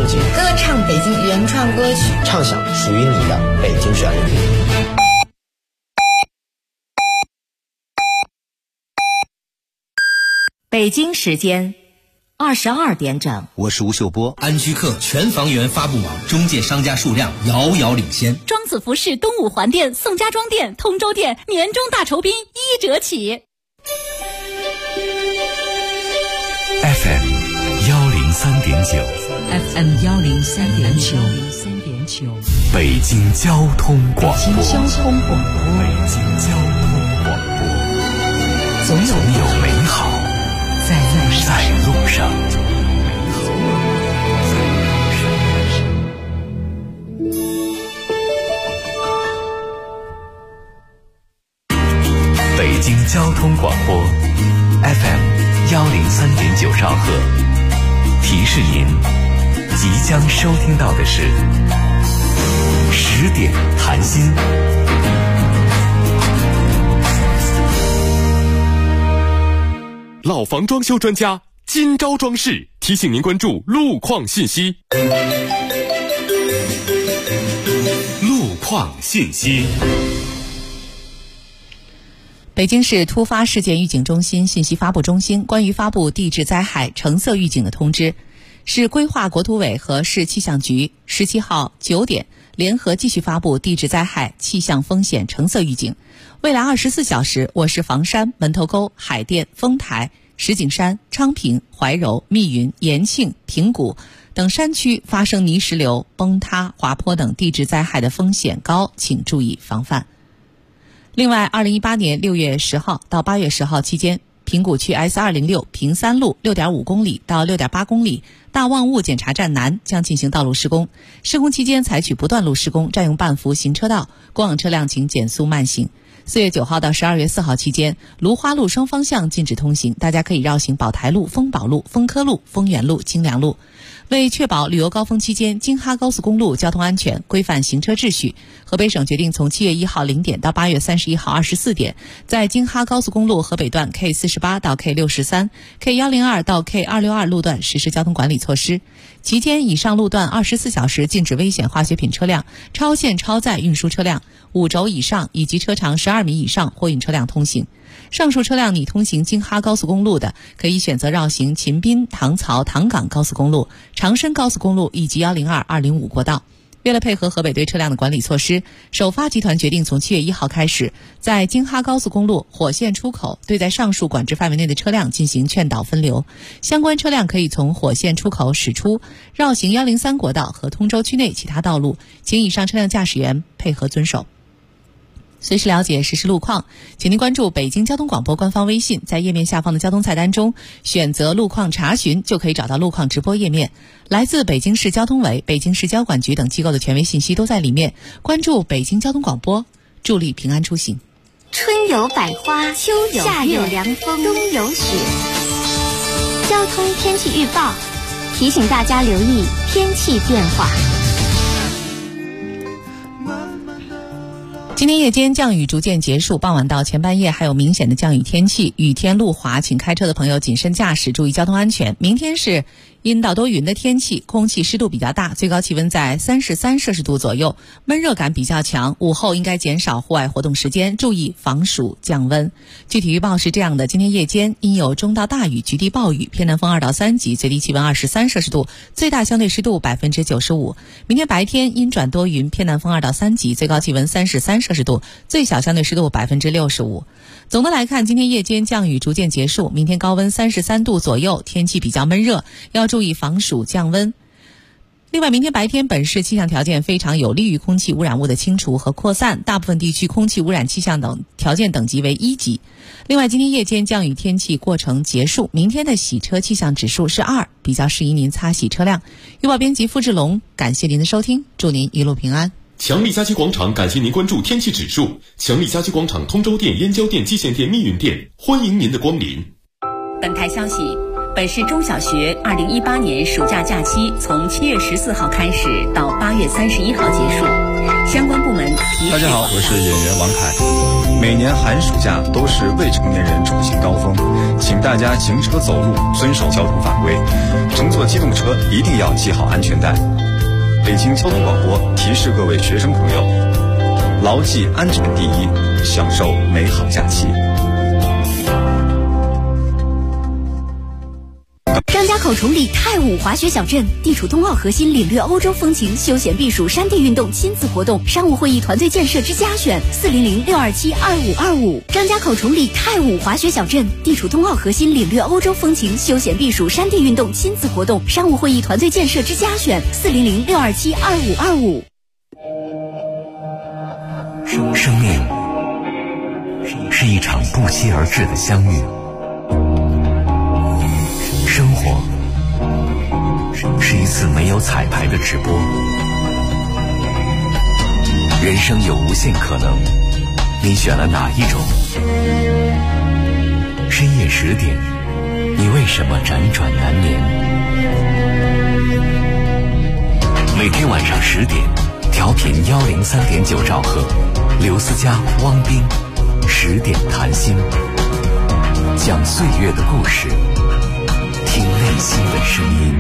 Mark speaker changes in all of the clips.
Speaker 1: 景，
Speaker 2: 歌唱北京原创歌曲，
Speaker 1: 畅想属于你的北京旋律。
Speaker 3: 北京时间22点整，
Speaker 4: 我是吴秀波。
Speaker 5: 安居客全房源发布网中介商家数量遥遥领先。
Speaker 6: 庄子服饰东五环店、宋家庄店、通州店年终大酬宾1折起。
Speaker 7: FM 103.9
Speaker 8: FM 103.9
Speaker 7: 北京交通广播。
Speaker 8: 北京交通广播，总有美好在路上。
Speaker 7: 北京交通广播 FM 103.9兆赫，提示您即将收听到的是10点谈心。
Speaker 9: 老房装修专家金招装饰提醒您关注路况信息。路况信息。
Speaker 3: 北京市突发事件预警中心信息发布中心关于发布地质灾害橙色预警的通知，市规划国土委和市气象局17号9点联合继续发布地质灾害气象风险橙色预警。未来24小时，我市房山、门头沟、海淀、丰台、石景山、昌平、怀柔、密云、延庆、平谷等山区发生泥石流、崩塌、滑坡等地质灾害的风险高，请注意防范。另外，2018年6月10号到8月10号期间，平谷区 S206 平三路 6.5 公里到 6.8 公里大望雾检查站南将进行道路施工，施工期间采取不断路施工，占用半幅行车道，过往车辆请减速慢行。4月9号到12月4号期间，芦花路双方向禁止通行，大家可以绕行宝台路、丰宝路、丰科路、丰源路、清凉路。为确保旅游高峰期间京哈高速公路交通安全，规范行车秩序，河北省决定从7月1号0点到8月31号24点，在京哈高速公路河北段 K48 到 K63、K102 到 K262 路段实施交通管理措施。期间，以上路段24小时禁止危险化学品车辆、超限超载运输车辆、5轴以上以及车长12米以上货运车辆通行。上述车辆拟通行京哈高速公路的，可以选择绕行秦滨、唐曹、唐岗高速公路、长深高速公路以及102、205国道。为了配合河北对车辆的管理措施，首发集团决定从7月1号开始，在京哈高速公路火线出口对在上述管制范围内的车辆进行劝导分流，相关车辆可以从火线出口驶出，绕行103国道和通州区内其他道路，请以上车辆驾驶员配合遵守。随时了解实时路况，请您关注北京交通广播官方微信，在页面下方的交通菜单中选择路况查询，就可以找到路况直播页面。来自北京市交通委、北京市交管局等机构的权威信息都在里面。关注北京交通广播，助力平安出行。
Speaker 10: 春有百花，秋有夏有凉风，冬有雪。交通天气预报提醒大家留意天气变化。
Speaker 3: 今天夜间降雨逐渐结束，傍晚到前半夜还有明显的降雨天气，雨天路滑，请开车的朋友谨慎驾驶，注意交通安全。明天是阴到多云的天气，空气湿度比较大，最高气温在33摄氏度左右，闷热感比较强，午后应该减少户外活动时间，注意防暑降温。具体预报是这样的：今天夜间阴有中到大雨，局地暴雨，偏南风2到3级，最低气温23摄氏度，最大相对湿度95%。明天白天阴转多云，偏南风2到3级，最高气温33摄氏度，最小相对湿度65%。总的来看，今天夜间降雨逐渐结束，明天高温33度左右，天气比较闷热，要注意防暑降温。另外，明天白天本市气象条件非常有利于空气污染物的清除和扩散，大部分地区空气污染气象等条件等级为1级。另外，今天夜间降雨天气过程结束，明天的洗车气象指数是2，比较适宜您擦洗车辆。预报编辑付志龙，感谢您的收听，祝您一路平安。
Speaker 9: 强力家居广场感谢您关注天气指数。强力家居广场通州店、燕郊店、蓟县店、密云店，欢迎您的光临。
Speaker 6: 本台消息， 本市中小学2018年暑假假期从7月14号开始到8月31号结束，相关部门提示。
Speaker 4: 大家好，我是演员王凯。每年寒暑假都是未成年人出行高峰，请大家行车走路遵守交通法规，乘坐机动车一定要系好安全带。北京交通广播提示各位学生朋友，牢记安全第一，享受美好假期。
Speaker 6: 张家口崇礼太武滑雪小镇地处冬奥核心，领略欧洲风情，休闲避暑，山地运动，亲子活动，商务会议团队建设之家选400-627-2525。张家口崇礼太武滑雪小镇地处冬奥核心，领略欧洲风情，休闲避暑，山地运动，亲子活动，商务会议团队建设之家选400-627-2525。
Speaker 7: 生命是一场不期而至的相遇，生活是一次没有彩排的直播，人生有无限可能，你选了哪一种？深夜10点，你为什么辗转难眠？每天晚上10点，调频103.9兆赫，刘思佳、汪斌10点谈心，讲岁月的故事，听内心的声音。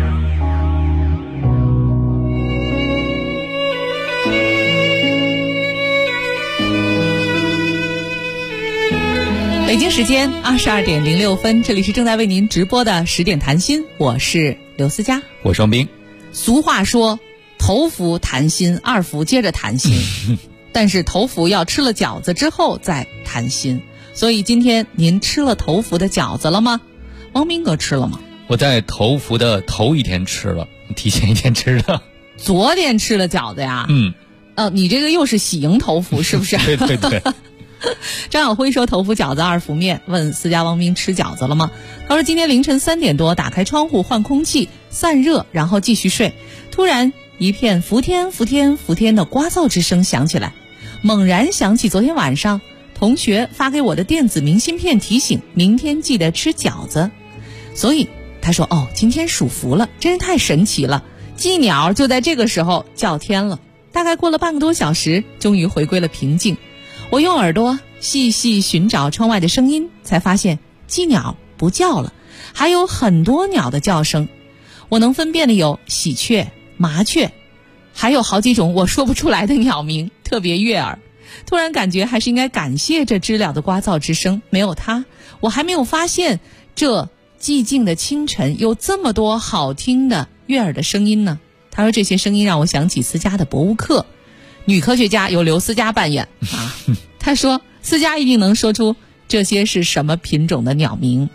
Speaker 3: 北京时间22点06分，这里是正在为您直播的10点谈心，我是刘思佳，
Speaker 11: 我是王斌。
Speaker 3: 俗话说，头伏谈心，2伏接着谈心，但是头伏要吃了饺子之后再谈心。所以今天您吃了头伏的饺子了吗？王斌哥吃了吗？
Speaker 11: 我在头伏的头一天吃了，提前一天吃的。
Speaker 3: 昨天吃了饺子呀？你这个又是喜迎头伏是不是？
Speaker 11: 对对对。
Speaker 3: 张晓辉说头伏饺子2伏面，问思佳王斌吃饺子了吗？他说今天凌晨3点多打开窗户换空气散热，然后继续睡，突然一片伏天伏天伏天的聒噪之声响起来，猛然想起昨天晚上同学发给我的电子明信片提醒明天记得吃饺子，所以他说今天属伏了，真是太神奇了。鸡鸟就在这个时候叫天了，大概过了半个多小时，终于回归了平静。我用耳朵细细寻找窗外的声音，才发现鸡鸟不叫了，还有很多鸟的叫声。我能分辨的有喜鹊、麻雀，还有好几种我说不出来的鸟鸣，特别悦耳。突然感觉还是应该感谢这知了的聒噪之声，没有它，我还没有发现这寂静的清晨有这么多好听的悦耳的声音呢。他说这些声音让我想起思佳的博物课，女科学家由刘思佳扮演啊。他说思佳一定能说出这些是什么品种的鸟鸣。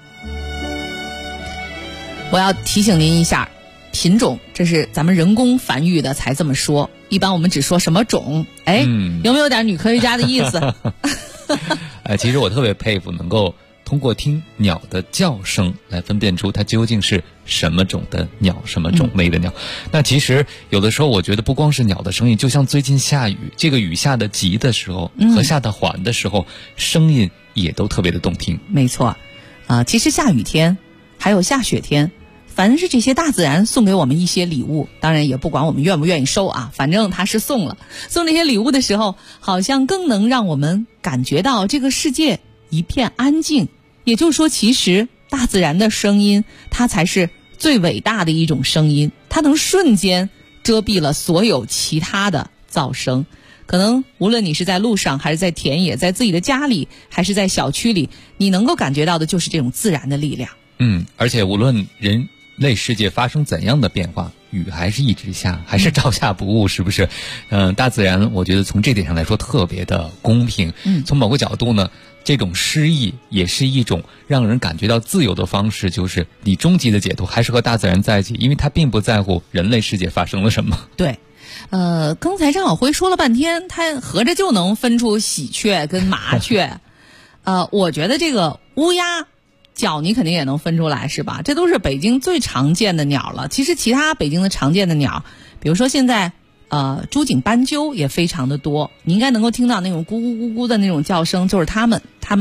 Speaker 3: 我要提醒您一下，品种这是咱们人工繁育的才这么说，一般我们只说什么种。有没有点女科学家的意思？
Speaker 11: 其实我特别佩服能够通过听鸟的叫声来分辨出它究竟是什么种的鸟，什么种类的鸟。那其实有的时候我觉得不光是鸟的声音，就像最近下雨，这个雨下的急的时候和下的缓的时候，声音也都特别的动听。
Speaker 3: 没错其实下雨天还有下雪天，反正是这些大自然送给我们一些礼物，当然也不管我们愿不愿意收啊，反正它是送了。送这些礼物的时候，好像更能让我们感觉到这个世界一片安静。也就是说，其实大自然的声音它才是最伟大的一种声音，它能瞬间遮蔽了所有其他的噪声。可能无论你是在路上，还是在田野，在自己的家里，还是在小区里，你能够感觉到的就是这种自然的力量。
Speaker 11: 而且无论人类世界发生怎样的变化，雨还是一直下，还是照下不误，是不是？大自然我觉得从这点上来说特别的公平。从某个角度呢，这种诗意也是一种让人感觉到自由的方式，就是你终极的解读还是和大自然在一起，因为他并不在乎人类世界发生了什么。
Speaker 3: 对，刚才张晓辉说了半天，他合着就能分出喜鹊跟麻雀。我觉得这个乌鸦叫你肯定也能分出来，是吧？这都是北京最常见的鸟了。其实其他北京的常见的鸟，比如说现在朱颈斑鸠也非常的多，你应该能够听到那种咕咕咕咕的那种叫声，就是它们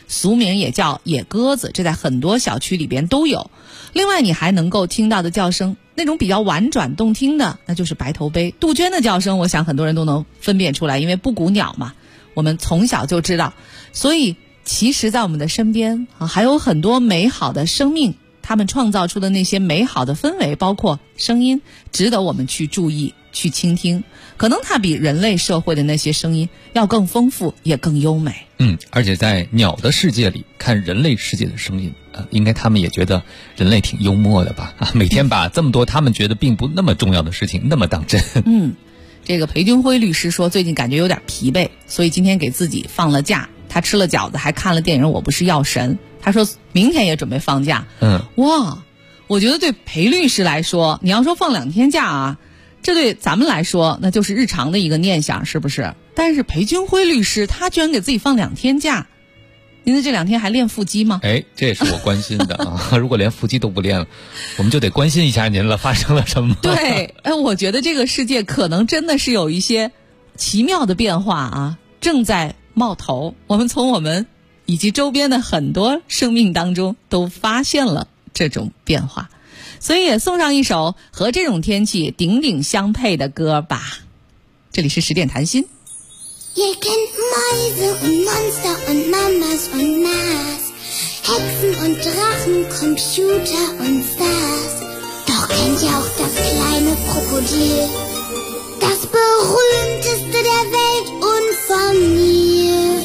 Speaker 3: 俗名也叫野鸽子，这在很多小区里边都有。另外你还能够听到的叫声，那种比较婉转动听的，那就是白头鹎。杜鹃的叫声我想很多人都能分辨出来，因为布谷鸟嘛，我们从小就知道。所以其实在我们的身边还有很多美好的生命，他们创造出的那些美好的氛围，包括声音，值得我们去注意去倾听。可能它比人类社会的那些声音要更丰富也更优美。
Speaker 11: 而且在鸟的世界里看人类世界的声音，应该他们也觉得人类挺幽默的吧？每天把这么多他们觉得并不那么重要的事情那么当真。
Speaker 3: 这个裴军辉律师说最近感觉有点疲惫，所以今天给自己放了假。他吃了饺子，还看了电影《我不是药神》。他说明天也准备放假。哇，我觉得对裴律师来说，你要说放2天假啊，这对咱们来说那就是日常的一个念想，是不是？但是裴军辉律师他居然给自己放2天假，您的这2天还练腹肌吗？
Speaker 11: 这也是我关心的啊！如果连腹肌都不练了，我们就得关心一下您了，发生了什么？
Speaker 3: 对，我觉得这个世界可能真的是有一些奇妙的变化啊，正在冒头。我们从我们以及周边的很多生命当中都发现了这种变化，所以也送上一首和这种天气顶顶相配的歌吧。这里是10点谈心。
Speaker 12: Ihr kennt Mäuse und Monster und Mamas und Nas, Hexen und Drachen, Computer und Stars. Doch kennt ihr auch das kleine Krokodil, das berühmteste der Welt und von mir.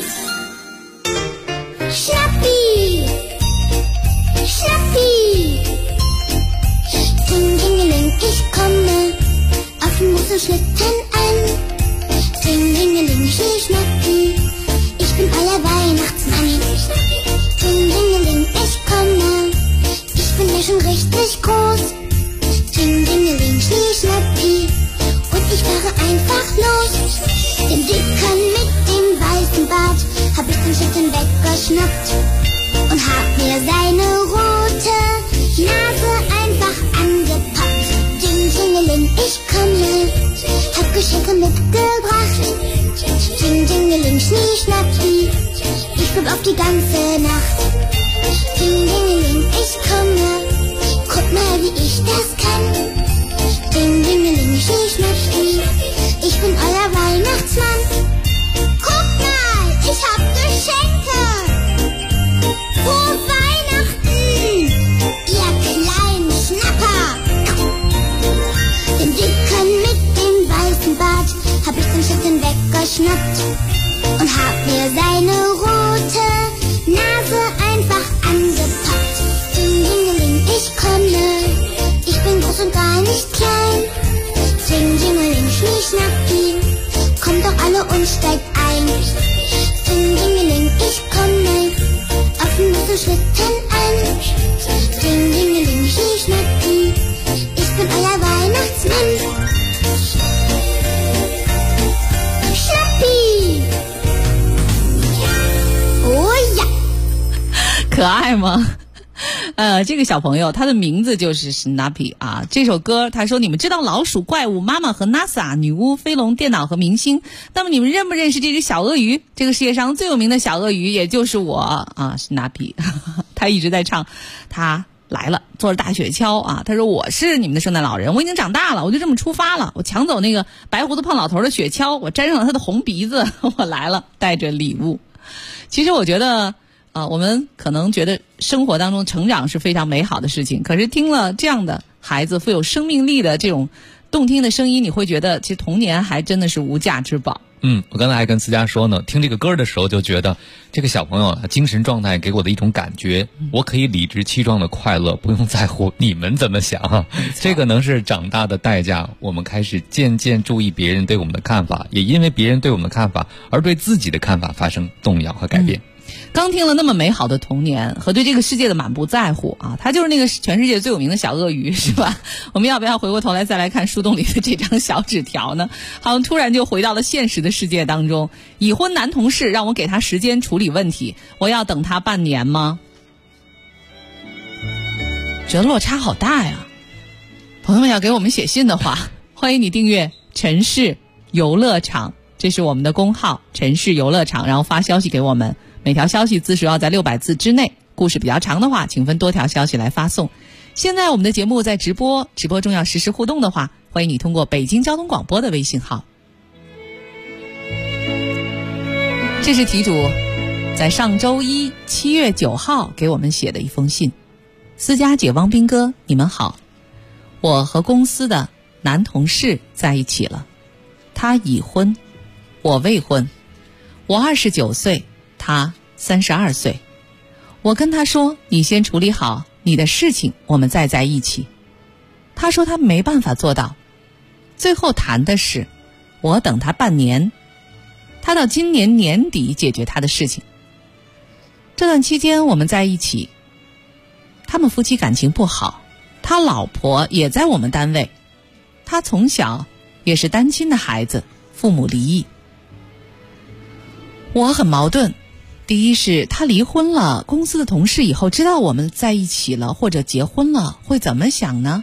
Speaker 12: Schnappi, Schnappi, Ding-Dingeling, ich komme auf den Muschelschlitten an.Ding-Dingeling, Schnappi, ich bin euer Weihnachtsmann. Ding-Dingeling, ich komme, ich bin ja schon richtig groß. Ding-Dingeling, Schnappi, und ich fahre einfach los. Den Dicken mit dem weißen Bart hab ich den Schlitten weggeschnappt und hab mir seine rote Nase einfach angepackt. Ding-Dingeling, ich komme.Hab Geschenke mitgebracht. Ding-Dingeling, Schnappi, ich bleib auf die ganze Nacht. Ding-Dingeling, ich komme, guck mal, wie ich das kann. Ding-Dingeling, Schnappi, ich bin euer Weihnachtsmann. Guck mal, ich hab Geschenke. Frohe Weihnachten, ihr kleinen Schnapper.Den Dicken mit dem weißen Bart hab ich den Schlitten weggeschnappt und hab mir seine rote Nase einfach angepackt. Ding-Dingeling, ich komme, ich bin groß und gar nicht klein. Ding-Dingeling, Schnappi, kommt doch alle und steigt ein. Ding-Dingeling, ich komme, auf den Muschelschlitten an. Ding-Dingeling, Schnappi, ich bin euer Weihnachtsmann. Schnappi! Oh ja!
Speaker 3: 可爱吗？这个小朋友他的名字就是 Schnappi 啊。这首歌他说，你们知道老鼠、怪物、妈妈和 NASA、女巫、飞龙、电脑和明星，那么你们认不认识这只小鳄鱼？这个世界上最有名的小鳄鱼也就是我啊 Schnappi 他一直在唱，他来了，坐着大雪橇啊！他说我是你们的圣诞老人，我已经长大了，我就这么出发了。我抢走那个白胡子胖老头的雪橇，我沾上了他的红鼻子，我来了，带着礼物。其实我觉得我们可能觉得生活当中成长是非常美好的事情，可是听了这样的孩子富有生命力的这种动听的声音，你会觉得其实童年还真的是无价之宝。
Speaker 11: 我刚才还跟思佳说呢，听这个歌的时候就觉得这个小朋友精神状态给我的一种感觉，我可以理直气壮的快乐，不用在乎你们怎么想。这个能是长大的代价，我们开始渐渐注意别人对我们的看法，也因为别人对我们的看法而对自己的看法发生动摇和改变。
Speaker 3: 刚听了那么美好的童年和对这个世界的满不在乎啊，他就是那个全世界最有名的小鳄鱼，是吧？我们要不要回过头来再来看树洞里的这张小纸条呢？好像突然就回到了现实的世界当中。已婚男同事让我给他时间处理问题，我要等他半年吗？觉得落差好大呀。朋友们要给我们写信的话，欢迎你订阅城市游乐场，这是我们的公号城市游乐场，然后发消息给我们， 每条消息字数要在600字之内，故事比较长的话请分多条消息来发送。现在我们的节目在直播中要实时互动的话，欢迎你通过北京交通广播的微信号。这是题主在上周一7月9号给我们写的一封信。思佳姐、汪斌哥，你们好，我和公司的男同事在一起了，他已婚，我未婚，我29岁，他32岁。我跟他说，你先处理好你的事情，我们再在一起。他说他没办法做到，最后谈的是我等他半年，他到今年年底解决他的事情。这段期间我们在一起，他们夫妻感情不好，他老婆也在我们单位，他从小也是单亲的孩子，父母离异。我很矛盾，第一是他离婚了，公司的同事以后知道我们在一起了或者结婚了，会怎么想呢？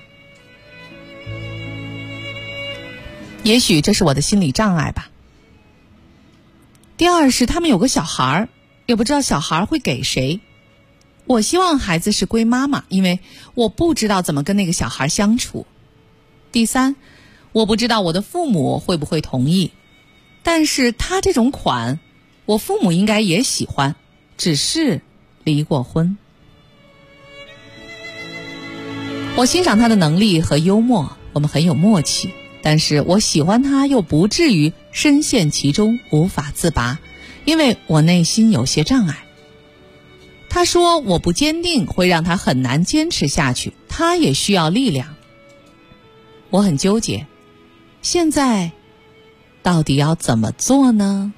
Speaker 3: 也许这是我的心理障碍吧。第二是他们有个小孩，也不知道小孩会给谁。我希望孩子是归妈妈，因为我不知道怎么跟那个小孩相处。第三，我不知道我的父母会不会同意，但是他这种款我父母应该也喜欢，只是离过婚。我欣赏他的能力和幽默，我们很有默契，但是我喜欢他又不至于深陷其中无法自拔，因为我内心有些障碍。他说我不坚定会让他很难坚持下去，他也需要力量。我很纠结，现在到底要怎么做呢？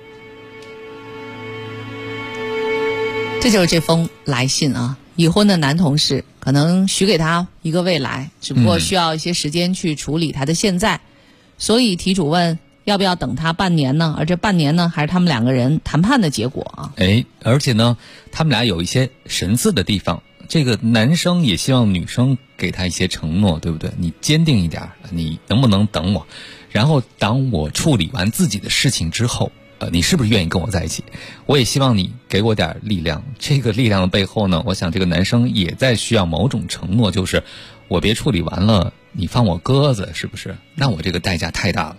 Speaker 3: 这就是这封来信啊，已婚的男同事可能许给他一个未来，只不过需要一些时间去处理他的现在。所以题主问要不要等他半年呢？而这半年呢，还是他们两个人谈判的结果啊。
Speaker 11: 而且呢，他们俩有一些神似的地方。这个男生也希望女生给他一些承诺，对不对？你坚定一点，你能不能等我？然后当我处理完自己的事情之后，你是不是愿意跟我在一起？我也希望你给我点力量。这个力量的背后呢，我想这个男生也在需要某种承诺，就是我别处理完了你放我鸽子，是不是？那我这个代价太大了。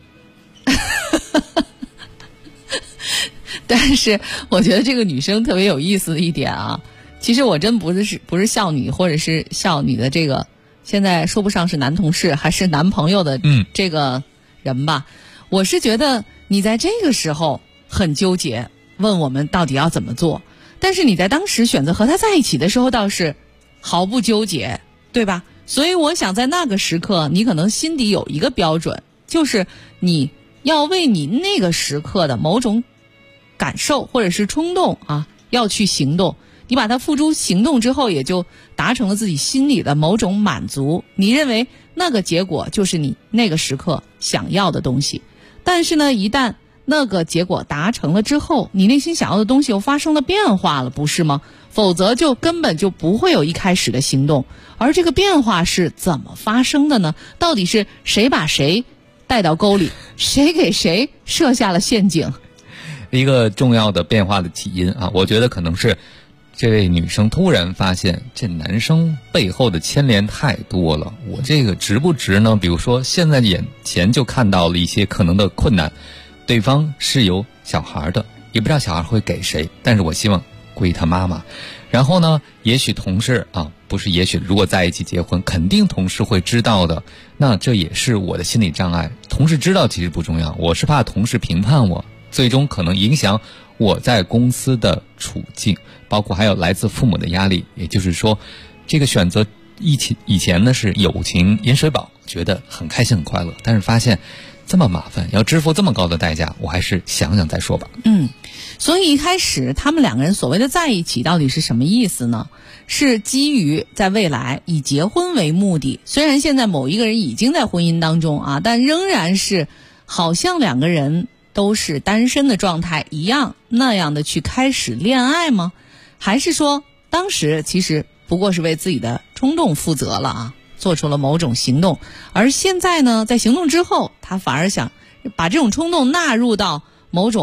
Speaker 3: 但是我觉得这个女生特别有意思的一点啊，其实我真不是笑你，或者是笑你的这个现在说不上是男同事还是男朋友的这个人吧。我是觉得你在这个时候很纠结，问我们到底要怎么做，但是你在当时选择和他在一起的时候倒是毫不纠结，对吧？所以我想在那个时刻你可能心底有一个标准，就是你要为你那个时刻的某种感受或者是冲动啊，要去行动。你把它付诸行动之后，也就达成了自己心里的某种满足。你认为那个结果就是你那个时刻想要的东西，但是呢，一旦那个结果达成了之后，你内心想要的东西又发生了变化了，不是吗？否则就根本就不会有一开始的行动。而这个变化是怎么发生的呢？到底是谁把谁带到沟里，谁给谁设下了陷阱？
Speaker 11: 一个重要的变化的起因啊，我觉得可能是这位女生突然发现这男生背后的牵连太多了，我这个值不值呢？比如说现在眼前就看到了一些可能的困难，对方是有小孩的，也不知道小孩会给谁，但是我希望归他妈妈。然后呢，也许同事啊，不是也许，如果在一起结婚，肯定同事会知道的，那这也是我的心理障碍。同事知道其实不重要，我是怕同事评判我，最终可能影响我在公司的处境，包括还有来自父母的压力。也就是说，这个选择以前呢是友情饮水饱，觉得很开心很快乐，但是发现这么麻烦，要支付这么高的代价，我还是想想再说吧。
Speaker 3: 所以一开始他们两个人所谓的在一起到底是什么意思呢？是基于在未来以结婚为目的，虽然现在某一个人已经在婚姻当中啊，但仍然是好像两个人都是单身的状态一样，那样的去开始恋爱吗？还是说当时其实不过是为自己的冲动负责了啊，做出了某种行动，而现在呢，在行动之后他反而想把这种冲动纳入到某种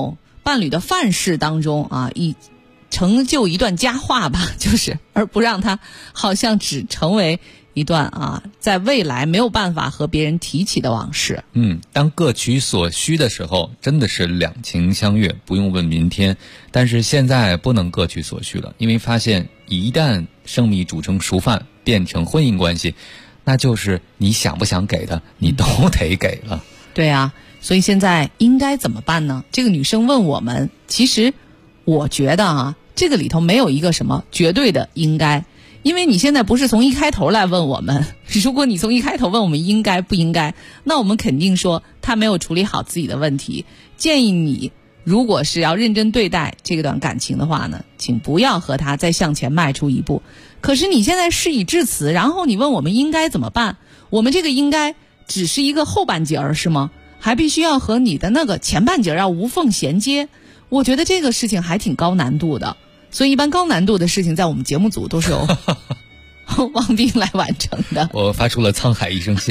Speaker 3: 伴侣的范式当中啊，成就一段佳话吧，就是而不让它好像只成为一段啊，在未来没有办法和别人提起的往事。
Speaker 11: 当各取所需的时候，真的是两情相悦，不用问明天。但是现在不能各取所需了，因为发现一旦生米煮成熟饭，变成婚姻关系，那就是你想不想给的，你都得给了。
Speaker 3: 对啊，所以现在应该怎么办呢？这个女生问我们，其实我觉得啊，这个里头没有一个什么绝对的应该。因为你现在不是从一开头来问我们，如果你从一开头问我们应该不应该，那我们肯定说他没有处理好自己的问题。建议你如果是要认真对待这段感情的话呢，请不要和他再向前迈出一步。可是你现在事已至此，然后你问我们应该怎么办，我们这个应该只是一个后半截儿是吗？还必须要和你的那个前半截儿要无缝衔接，我觉得这个事情还挺高难度的。所以一般高难度的事情在我们节目组都是由王斌来完成的。
Speaker 11: 我发出了沧海一声笑。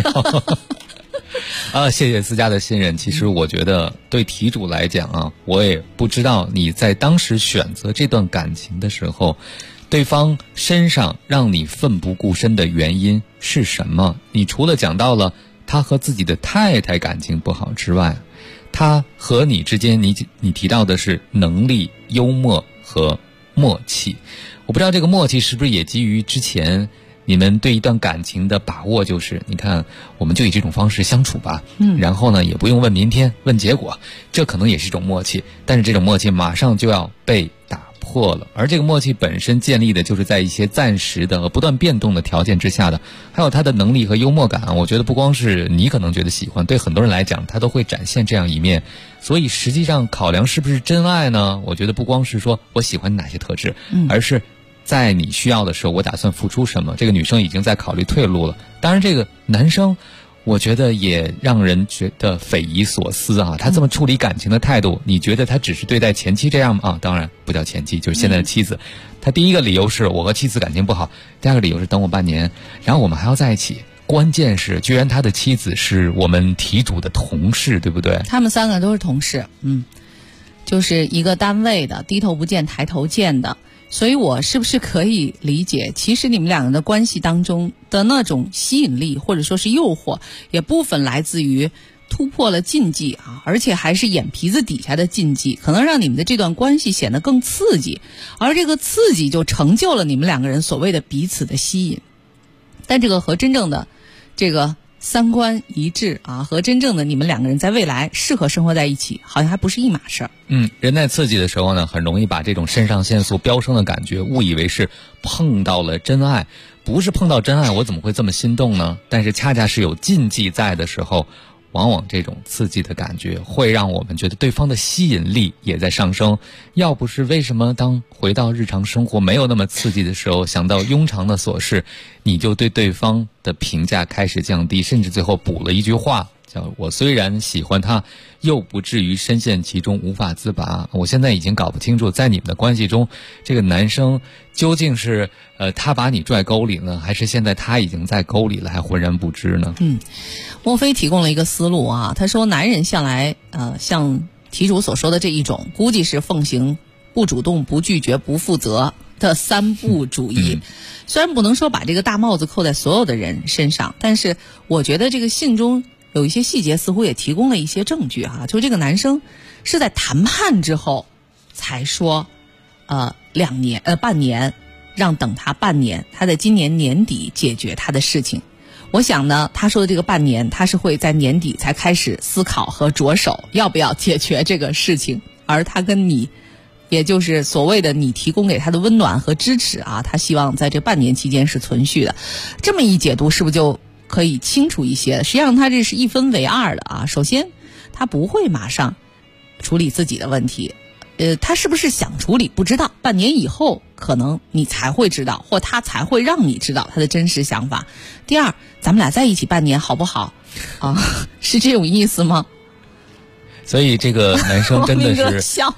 Speaker 11: 谢谢思佳的信任。其实我觉得对题主来讲啊，我也不知道你在当时选择这段感情的时候，对方身上让你奋不顾身的原因是什么。你除了讲到了他和自己的太太感情不好之外，他和你之间你提到的是能力、幽默和默契。我不知道这个默契是不是也基于之前你们对一段感情的把握，就是你看我们就以这种方式相处吧，然后呢也不用问明天问结果，这可能也是一种默契。但是这种默契马上就要被打破了，而这个默契本身建立的就是在一些暂时的和不断变动的条件之下的，还有他的能力和幽默感。我觉得不光是你可能觉得喜欢，对很多人来讲他都会展现这样一面。所以实际上考量是不是真爱呢，我觉得不光是说我喜欢哪些特质，而是在你需要的时候我打算付出什么。这个女生已经在考虑退路了，当然这个男生我觉得也让人觉得匪夷所思啊！他这么处理感情的态度，你觉得他只是对待前妻这样吗？啊，当然不叫前妻，就是现在的妻子。他第一个理由是我和妻子感情不好，第二个理由是等我半年，然后我们还要在一起。关键是居然他的妻子是我们题主的同事，对不对？
Speaker 3: 他们三个都是同事，就是一个单位的，低头不见抬头见的。所以我是不是可以理解，其实你们两个人的关系当中的那种吸引力或者说是诱惑，也部分来自于突破了禁忌啊，而且还是眼皮子底下的禁忌，可能让你们的这段关系显得更刺激，而这个刺激就成就了你们两个人所谓的彼此的吸引。但这个和真正的这个三观一致啊，和真正的你们两个人在未来适合生活在一起，好像还不是一码事儿。
Speaker 11: 人在刺激的时候呢，很容易把这种肾上腺素飙升的感觉误以为是碰到了真爱。不是碰到真爱，我怎么会这么心动呢？但是恰恰是有禁忌在的时候，往往这种刺激的感觉会让我们觉得对方的吸引力也在上升。要不是为什么当回到日常生活没有那么刺激的时候，想到庸常的琐事，你就对对方的评价开始降低，甚至最后补了一句话，叫我虽然喜欢他，又不至于深陷其中无法自拔。我现在已经搞不清楚，在你们的关系中，这个男生究竟是他把你拽沟里呢，还是现在他已经在沟里了还浑然不知呢？
Speaker 3: 莫非提供了一个思路啊，他说男人向来像题主所说的这一种，估计是奉行不主动、不拒绝、不负责的三不主义。虽然不能说把这个大帽子扣在所有的人身上，但是我觉得这个信中有一些细节似乎也提供了一些证据啊，就这个男生是在谈判之后才说半年，让等他半年，他在今年年底解决他的事情。我想呢，他说的这个半年，他是会在年底才开始思考和着手要不要解决这个事情，而他跟你，也就是所谓的你提供给他的温暖和支持啊，他希望在这半年期间是存续的。这么一解读，是不是就可以清楚一些？实际上他这是一分为二的啊。首先，他不会马上处理自己的问题，他是不是想处理不知道，半年以后可能你才会知道，或他才会让你知道他的真实想法。第二，咱们俩在一起半年好不好啊？是这种意思吗？
Speaker 11: 所以这个男生真的是
Speaker 3: 笑的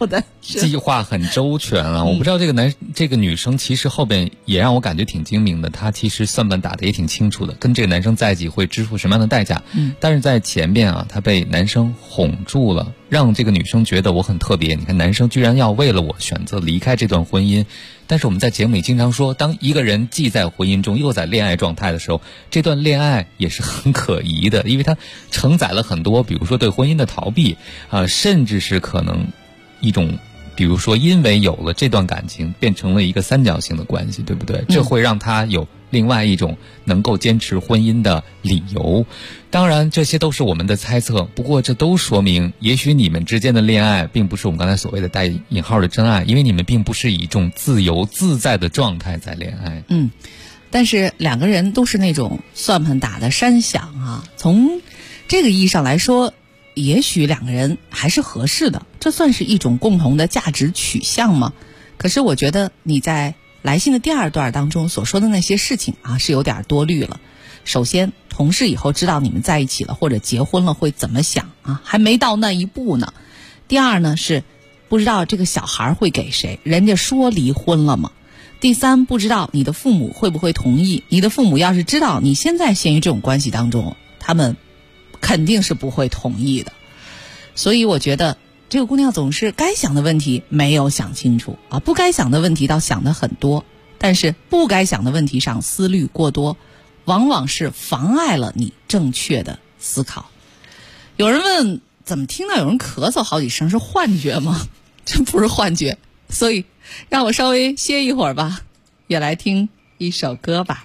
Speaker 11: 计划很周全啊。我不知道这个女生其实后边也让我感觉挺精明的，她其实算盘打得也挺清楚的，跟这个男生在一起会支付什么样的代价。但是在前面啊，她被男生哄住了，让这个女生觉得我很特别。你看，男生居然要为了我选择离开这段婚姻。但是我们在节目里经常说，当一个人既在婚姻中又在恋爱状态的时候，这段恋爱也是很可疑的，因为它承载了很多，比如说对婚姻的逃避甚至是可能一种，比如说因为有了这段感情变成了一个三角形的关系，对不对？这会让他有另外一种能够坚持婚姻的理由。当然这些都是我们的猜测，不过这都说明也许你们之间的恋爱并不是我们刚才所谓的带引号的真爱，因为你们并不是以一种自由自在的状态在恋爱。
Speaker 3: 但是两个人都是那种算盘打的山响啊，从这个意义上来说，也许两个人还是合适的，这算是一种共同的价值取向吗？可是我觉得你在来信的第二段当中所说的那些事情啊，是有点多虑了。首先，同事以后知道你们在一起了或者结婚了会怎么想啊？还没到那一步呢。第二呢，是不知道这个小孩会给谁，人家说离婚了吗？第三，不知道你的父母会不会同意。你的父母要是知道你现在陷于这种关系当中，他们肯定是不会同意的。所以我觉得这个姑娘总是该想的问题没有想清楚啊，不该想的问题倒想得很多，但是不该想的问题上思虑过多，往往是妨碍了你正确的思考。有人问，怎么听到有人咳嗽好几声，是幻觉吗？这不是幻觉，所以让我稍微歇一会儿吧，也来听一首歌吧。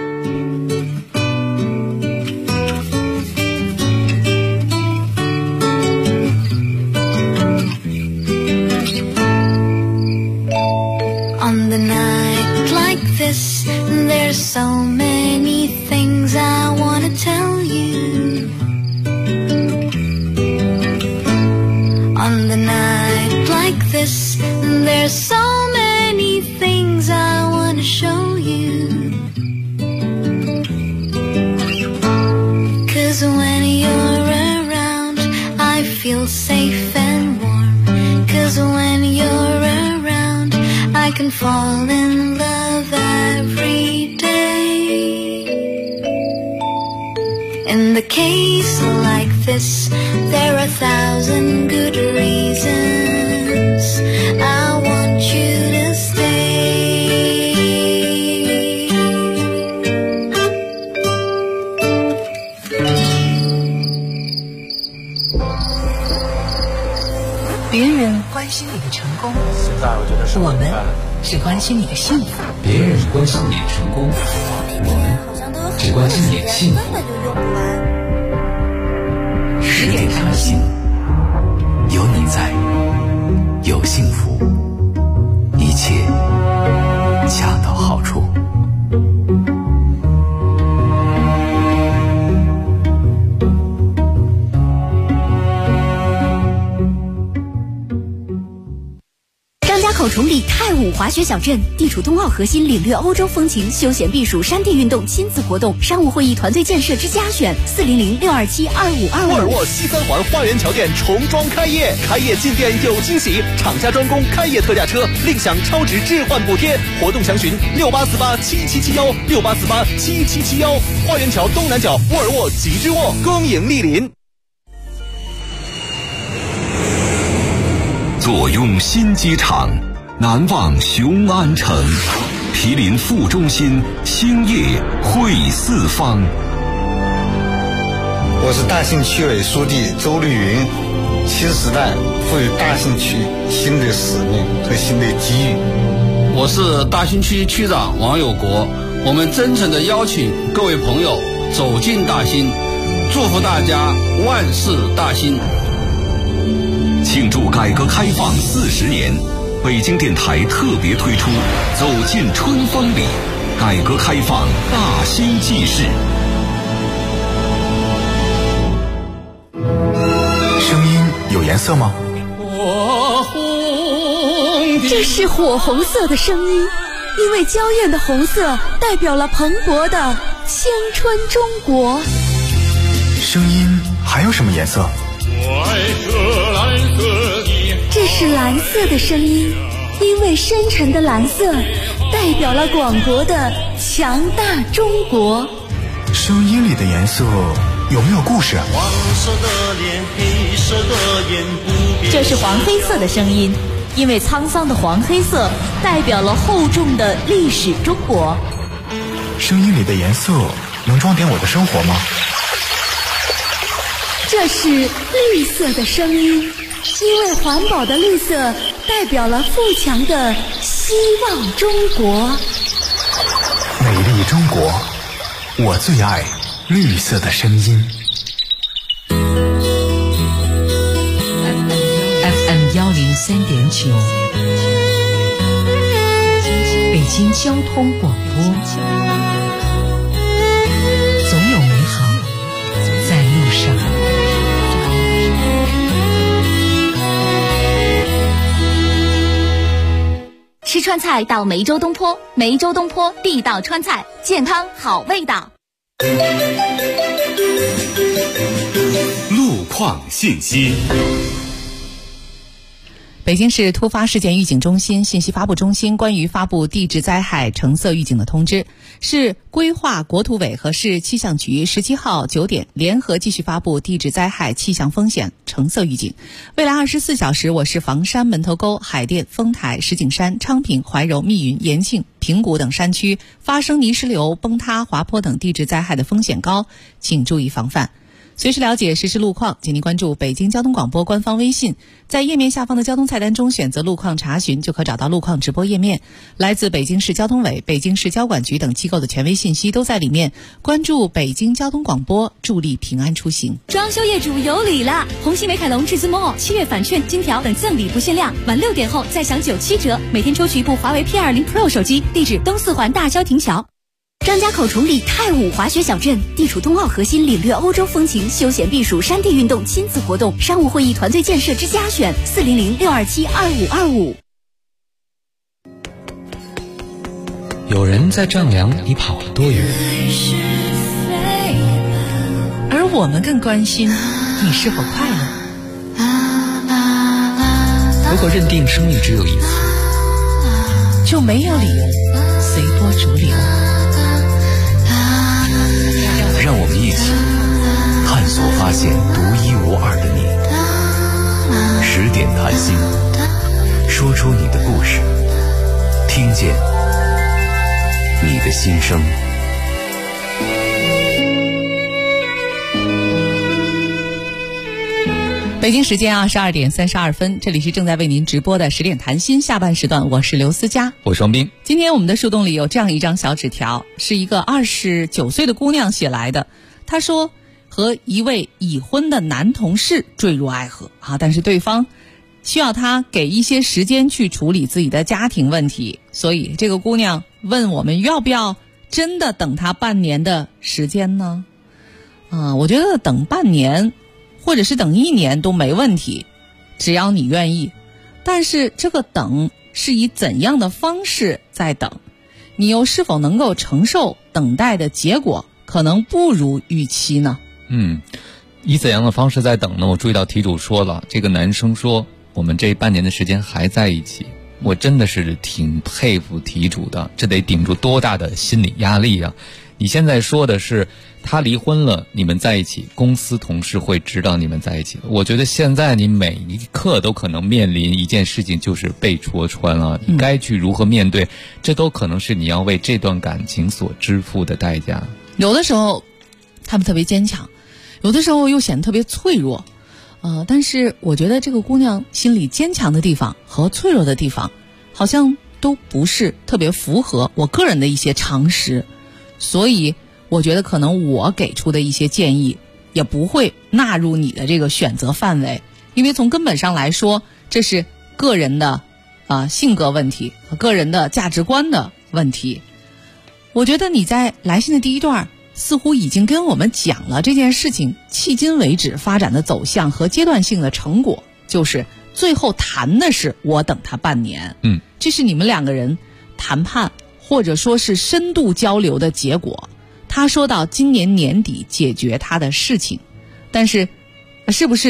Speaker 13: On the night like this, there's so many things I want to tell you. On the night like this, there's so many things I want to show you. 'Cause when you're around, I feel safe and warm. 'Cause when you're around, I can fall in love every day. In the case like this, there are 1,000 good reasons I want you to stay.
Speaker 8: 别人关心你的成功，我们只关心你的幸福。
Speaker 7: 别人关心你的成功，我们只关心你的幸福。10点开心，有你在，有幸福，一切恰到好处。
Speaker 6: 口崇礼泰武滑雪小镇，地处冬奥核心，领略欧洲风情，休闲避暑，山地运动，亲子活动，商务会议，团队建设之家选，400-627-2525。
Speaker 14: 沃尔沃西三环花园桥店重装开业，开业进店有惊喜，厂家专供开业特价车，另享超值置换补贴，活动详询68487771，68487771。花园桥东南角沃尔沃极致沃，恭迎莅临。
Speaker 7: 坐拥新机场，难忘雄安城，毗邻副中心，兴业汇四方。
Speaker 15: 我是大兴区委书记周绿云，新时代赋予大兴区新的使命和新的机遇。
Speaker 16: 我是大兴区区长王有国，我们真诚地邀请各位朋友走进大兴，祝福大家万事大兴。
Speaker 7: 庆祝改革开放40年，北京电台特别推出走进春风里，改革开放大兴纪事。
Speaker 17: 声音有颜色吗？
Speaker 6: 这是火红色的声音，因为娇艳的红色代表了蓬勃的青春中国。
Speaker 17: 声音还有什么颜色？
Speaker 6: 这是蓝色的声音，因为深沉的蓝色代表了广国的强大中国。
Speaker 17: 声音里的颜色有没有故事？
Speaker 18: 黄色的脸，黑色的眼，不变。
Speaker 6: 这是黄黑色的声音，因为沧桑的黄黑色代表了厚重的历史中国。
Speaker 17: 声音里的颜色能装点我的生活吗？
Speaker 6: 这是绿色的声音，因为环保的绿色代表了富强的希望中国。
Speaker 17: 美丽中国，我最爱绿色的声音。
Speaker 8: FM 103.9，北京交通广播，总有美好在路上。
Speaker 6: 吃川菜到梅州东坡，梅州东坡地道川菜，健康好味道。
Speaker 9: 路况信息。
Speaker 3: 北京市突发事件预警中心信息发布中心关于发布地质灾害橙色预警的通知，市规划国土委和市气象局17号9点联合继续发布地质灾害气象风险橙色预警。未来24小时，我市房山、门头沟、海淀、丰台、石景山、昌平、怀柔、密云、延庆、平谷等山区发生泥石流、崩塌、滑坡等地质灾害的风险高，请注意防范。随时了解实时路况，请您关注北京交通广播官方微信，在页面下方的交通菜单中选择路况查询，就可找到路况直播页面。来自北京市交通委、北京市交管局等机构的权威信息都在里面。关注北京交通广播，助力平安出行。
Speaker 6: 装修业主有礼了！红星美凯龙至尊 Mall 7月返券、金条等赠礼不限量，晚6点后再享97折，每天抽取一部华为 P20 Pro 手机。地址东四环大萧亭桥。张家口崇礼太武滑雪小镇地处冬奥核心，领略欧洲风情，休闲避暑山地运动亲子活动，商务会议团队建设之家选400-627-2525。
Speaker 11: 有人在丈量你跑了多远，
Speaker 3: 而我们更关心你是否快乐。
Speaker 11: 如果认定生命只有一次，
Speaker 3: 就没有理由随波逐流。
Speaker 7: 让我们一起探索发现独一无二的你。10点谈心，说出你的故事，听见你的心声。
Speaker 3: 北京时间22点32分，这里是正在为您直播的10点谈心下半时段，我是刘思佳，
Speaker 11: 我是王斌。
Speaker 3: 今天我们的树洞里有这样一张小纸条，是一个29岁的姑娘写来的。她说和一位已婚的男同事坠入爱河但是对方需要她给一些时间去处理自己的家庭问题，所以这个姑娘问我们要不要真的等她半年的时间呢？我觉得等半年或者是等1年都没问题，只要你愿意。但是这个等是以怎样的方式在等，你又是否能够承受等待的结果可能不如预期呢？
Speaker 11: 以怎样的方式在等呢？我注意到题主说了，这个男生说我们这半年的时间还在一起，我真的是挺佩服题主的，这得顶住多大的心理压力啊！你现在说的是他离婚了，你们在一起，公司同事会知道你们在一起。我觉得现在你每一刻都可能面临一件事情，就是被戳穿了，你该去如何面对，这都可能是你要为这段感情所支付的代价。
Speaker 3: 有的时候他们特别坚强，有的时候又显得特别脆弱，但是我觉得这个姑娘心里坚强的地方和脆弱的地方好像都不是特别符合我个人的一些常识，所以我觉得可能我给出的一些建议也不会纳入你的这个选择范围，因为从根本上来说，这是个人的性格问题和个人的价值观的问题。我觉得你在来信的第一段似乎已经跟我们讲了这件事情迄今为止发展的走向和阶段性的成果，就是最后谈的是我等他半年。这是你们两个人谈判或者说是深度交流的结果。他说到今年年底解决他的事情，但是是不是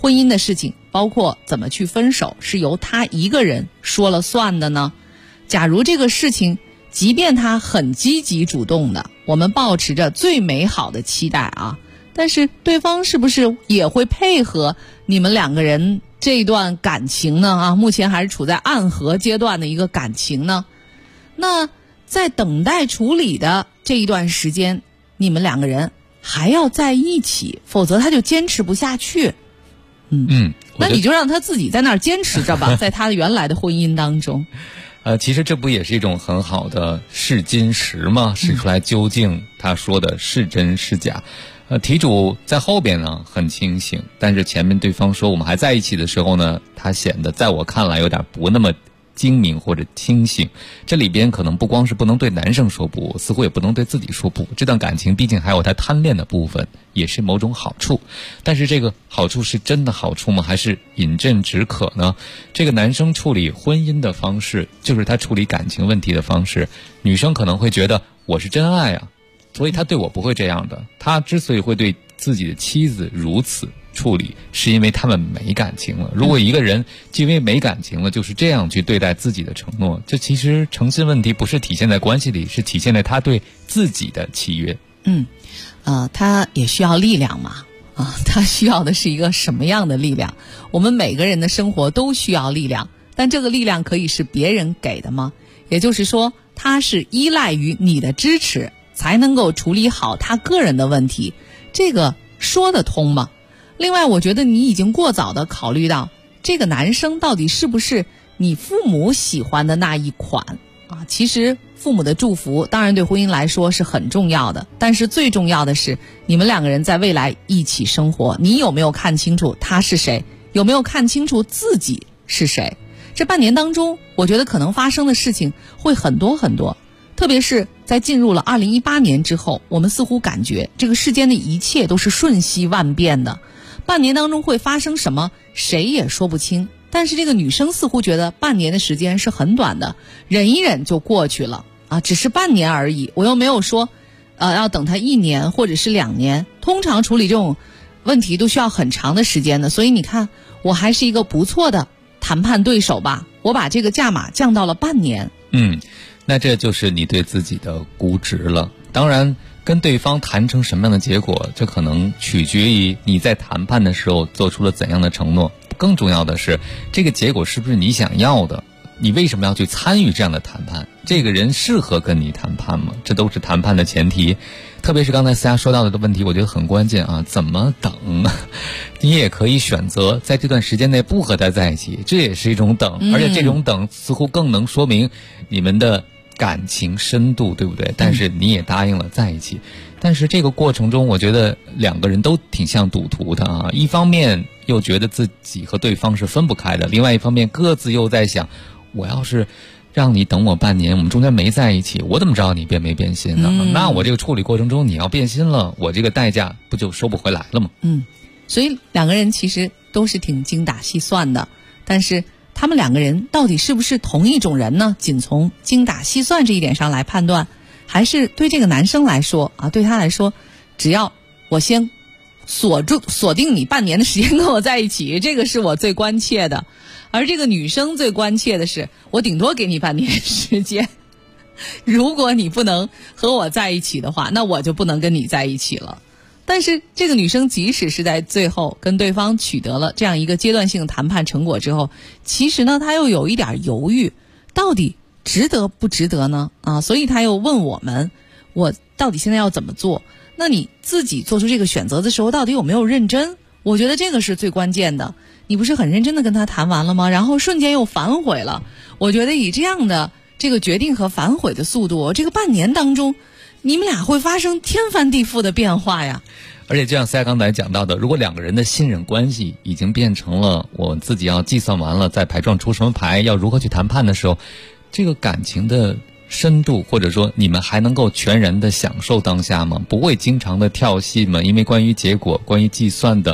Speaker 3: 婚姻的事情，包括怎么去分手，是由他一个人说了算的呢？假如这个事情即便他很积极主动的，我们抱持着最美好的期待啊，但是对方是不是也会配合你们两个人这段感情呢？目前还是处在暗合阶段的一个感情呢？那在等待处理的这一段时间，你们两个人还要在一起，否则他就坚持不下去。那你就让他自己在那儿坚持着吧，在他原来的婚姻当中。
Speaker 11: 其实这不也是一种很好的试金石吗？试出来究竟他说的是真是假。题主在后边呢很清醒，但是前面对方说我们还在一起的时候呢，他显得在我看来有点不那么精明或者清醒。这里边可能不光是不能对男生说不，似乎也不能对自己说不。这段感情毕竟还有他贪恋的部分，也是某种好处。但是这个好处是真的好处吗？还是饮鸩止渴呢？这个男生处理婚姻的方式，就是他处理感情问题的方式。女生可能会觉得我是真爱啊，所以他对我不会这样的。他之所以会对自己的妻子如此处理，是因为他们没感情了。如果一个人因为没感情了就是这样去对待自己的承诺，这其实诚信问题不是体现在关系里，是体现在他对自己的契约。
Speaker 3: 他也需要力量嘛，他需要的是一个什么样的力量？我们每个人的生活都需要力量，但这个力量可以是别人给的吗？也就是说，他是依赖于你的支持才能够处理好他个人的问题，这个说得通吗？另外，我觉得你已经过早的考虑到这个男生到底是不是你父母喜欢的那一款啊？其实父母的祝福当然对婚姻来说是很重要的，但是最重要的是你们两个人在未来一起生活，你有没有看清楚他是谁，有没有看清楚自己是谁？这半年当中，我觉得可能发生的事情会很多很多，特别是在进入了2018年之后，我们似乎感觉这个世间的一切都是瞬息万变的。半年当中会发生什么，谁也说不清。但是这个女生似乎觉得半年的时间是很短的，忍一忍就过去了啊，只是半年而已。我又没有说，要等她1年或者是2年。通常处理这种问题都需要很长的时间的，所以你看，我还是一个不错的谈判对手吧。我把这个价码降到了半年。
Speaker 11: 那这就是你对自己的估值了。当然，跟对方谈成什么样的结果，这可能取决于你在谈判的时候做出了怎样的承诺。更重要的是，这个结果是不是你想要的？你为什么要去参与这样的谈判？这个人适合跟你谈判吗？这都是谈判的前提。特别是刚才思佳说到的问题，我觉得很关键啊！怎么等？你也可以选择在这段时间内不和他在一起，这也是一种等，而且这种等似乎更能说明你们的感情深度，对不对？但是你也答应了在一起，但是这个过程中，我觉得两个人都挺像赌徒的啊。一方面又觉得自己和对方是分不开的，另外一方面各自又在想，我要是让你等我半年，我们中间没在一起，我怎么知道你变没变心呢？那我这个处理过程中你要变心了，我这个代价不就收不回来了吗？
Speaker 3: 所以两个人其实都是挺精打细算的，但是他们两个人到底是不是同一种人呢？仅从精打细算这一点上来判断，还是对这个男生来说啊，对他来说，只要我先锁定你半年的时间跟我在一起，这个是我最关切的。而这个女生最关切的是，我顶多给你半年时间，如果你不能和我在一起的话，那我就不能跟你在一起了。但是这个女生即使是在最后跟对方取得了这样一个阶段性谈判成果之后，其实呢她又有一点犹豫，到底值得不值得呢？所以她又问我们，我到底现在要怎么做？那你自己做出这个选择的时候，到底有没有认真？我觉得这个是最关键的。你不是很认真的跟他谈完了吗？然后瞬间又反悔了。我觉得以这样的这个决定和反悔的速度，这个半年当中你们俩会发生天翻地覆的变化呀。
Speaker 11: 而且就像赛刚才讲到的，如果两个人的信任关系已经变成了我自己要计算完了在牌撞出什么牌，要如何去谈判的时候，这个感情的深度，或者说你们还能够全然的享受当下吗？不会经常的跳戏吗？因为关于结果，关于计算的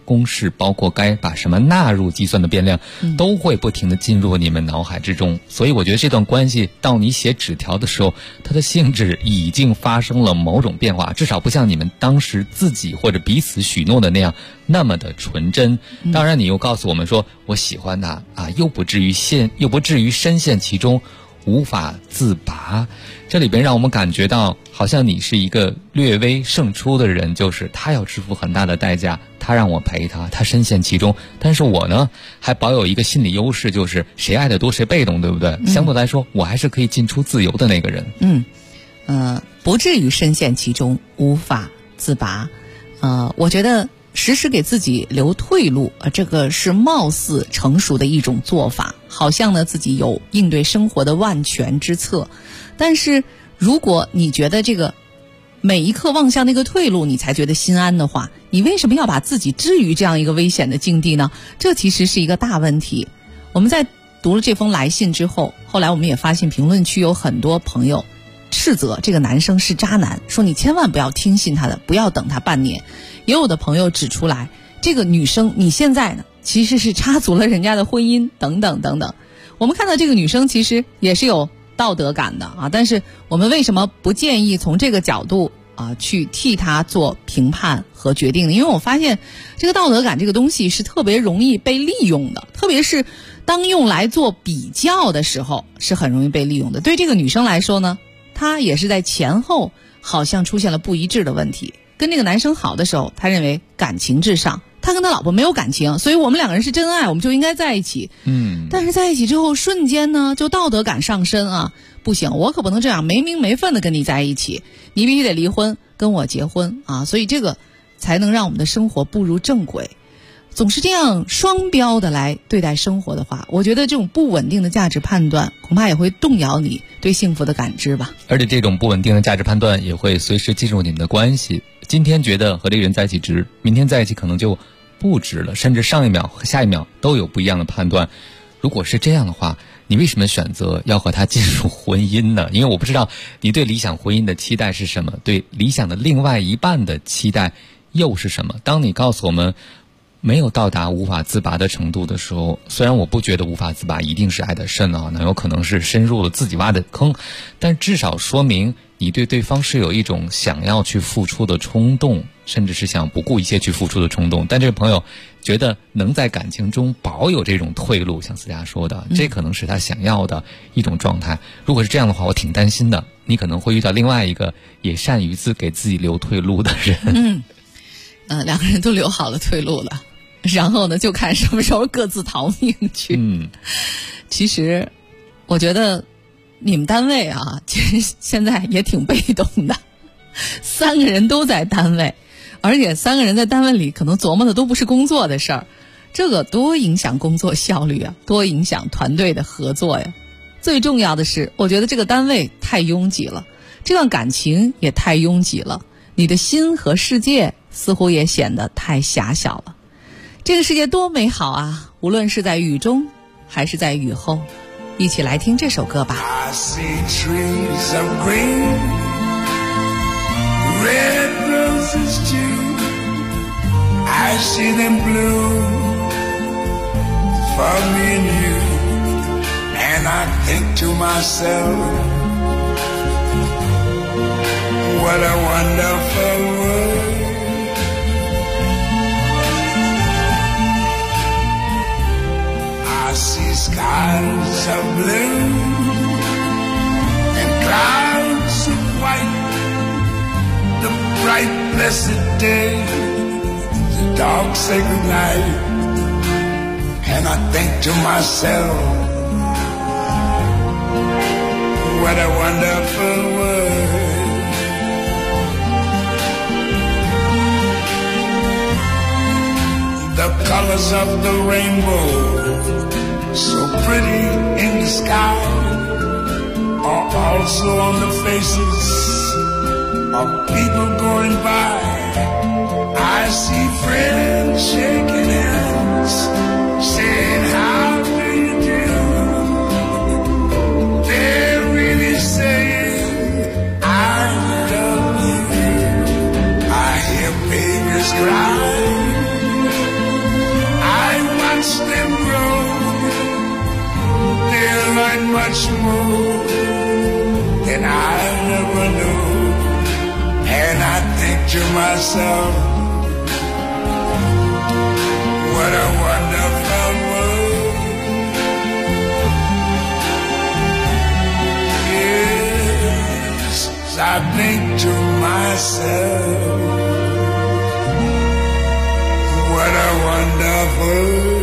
Speaker 11: 公式，包括该把什么纳入计算的变量，都会不停地进入你们脑海之中。所以我觉得这段关系到你写纸条的时候，它的性质已经发生了某种变化，至少不像你们当时自己或者彼此许诺的那样那么的纯真。当然你又告诉我们说我喜欢他啊，又不至于深陷其中无法自拔。这里边让我们感觉到好像你是一个略微胜出的人，就是他要支付很大的代价，他让我陪他，他深陷其中，但是我呢还保有一个心理优势，就是谁爱的多谁被动，对不对？相对来说我还是可以进出自由的那个人。
Speaker 3: 不至于深陷其中无法自拔。我觉得时时给自己留退路，这个是貌似成熟的一种做法，好像呢自己有应对生活的万全之策。但是如果你觉得这个每一刻望向那个退路你才觉得心安的话，你为什么要把自己置于这样一个危险的境地呢？这其实是一个大问题。我们在读了这封来信之后，后来我们也发现评论区有很多朋友斥责这个男生是渣男，说你千万不要听信他的，不要等他半年。也有的朋友指出来，这个女生你现在呢其实是插足了人家的婚姻等等等等。我们看到这个女生其实也是有道德感的啊，但是我们为什么不建议从这个角度去替她做评判和决定呢？因为我发现这个道德感这个东西是特别容易被利用的，特别是当用来做比较的时候是很容易被利用的。对这个女生来说呢，她也是在前后好像出现了不一致的问题。跟这个男生好的时候，他认为感情至上，他跟他老婆没有感情，所以我们两个人是真爱，我们就应该在一起。但是在一起之后瞬间呢就道德感上升啊，不行，我可不能这样没名没分的跟你在一起，你必须得离婚跟我结婚啊，所以这个才能让我们的生活步入正轨。总是这样双标的来对待生活的话，我觉得这种不稳定的价值判断恐怕也会动摇你对幸福的感知吧。
Speaker 11: 而且这种不稳定的价值判断也会随时进入你们的关系，今天觉得和这个人在一起值，明天在一起可能就不值了，甚至上一秒和下一秒都有不一样的判断。如果是这样的话，你为什么选择要和他进入婚姻呢？因为我不知道你对理想婚姻的期待是什么，对理想的另外一半的期待又是什么。当你告诉我们没有到达无法自拔的程度的时候，虽然我不觉得无法自拔一定是爱得深啊，那有可能是深入了自己挖的坑，但至少说明你对对方是有一种想要去付出的冲动，甚至是想不顾一切去付出的冲动。但这个朋友觉得能在感情中保有这种退路，像思佳说的，这可能是他想要的一种状态。如果是这样的话，我挺担心的，你可能会遇到另外一个也善于给自己留退路的人。
Speaker 3: 两个人都留好了退路了，然后呢就看什么时候各自逃命去。其实我觉得你们单位啊，其实现在也挺被动的，3个人都在单位，而且3个人在单位里可能琢磨的都不是工作的事儿，这个多影响工作效率啊，多影响团队的合作呀。最重要的是，我觉得这个单位太拥挤了，这段感情也太拥挤了，你的心和世界似乎也显得太狭小了。这个世界多美好啊，无论是在雨中还是在雨后。一起来听这首歌吧。
Speaker 19: I see trees of green, red roses too. I see them bloom for me and you. And I think to myself, what a wonderful world. I see skies of blue and clouds of white, the bright blessed day, the dark sacred night. And I think to myself, what a wonderful world. The colors of the rainbow, so pretty in the sky, are also on the faces of people going by. I see friends shaking hands, saying how do you do. They're really saying I love you. I hear babies cry much more than I ever knew. And I think to myself, what a wonderful world. Yes, I think to myself, what a wonderful world.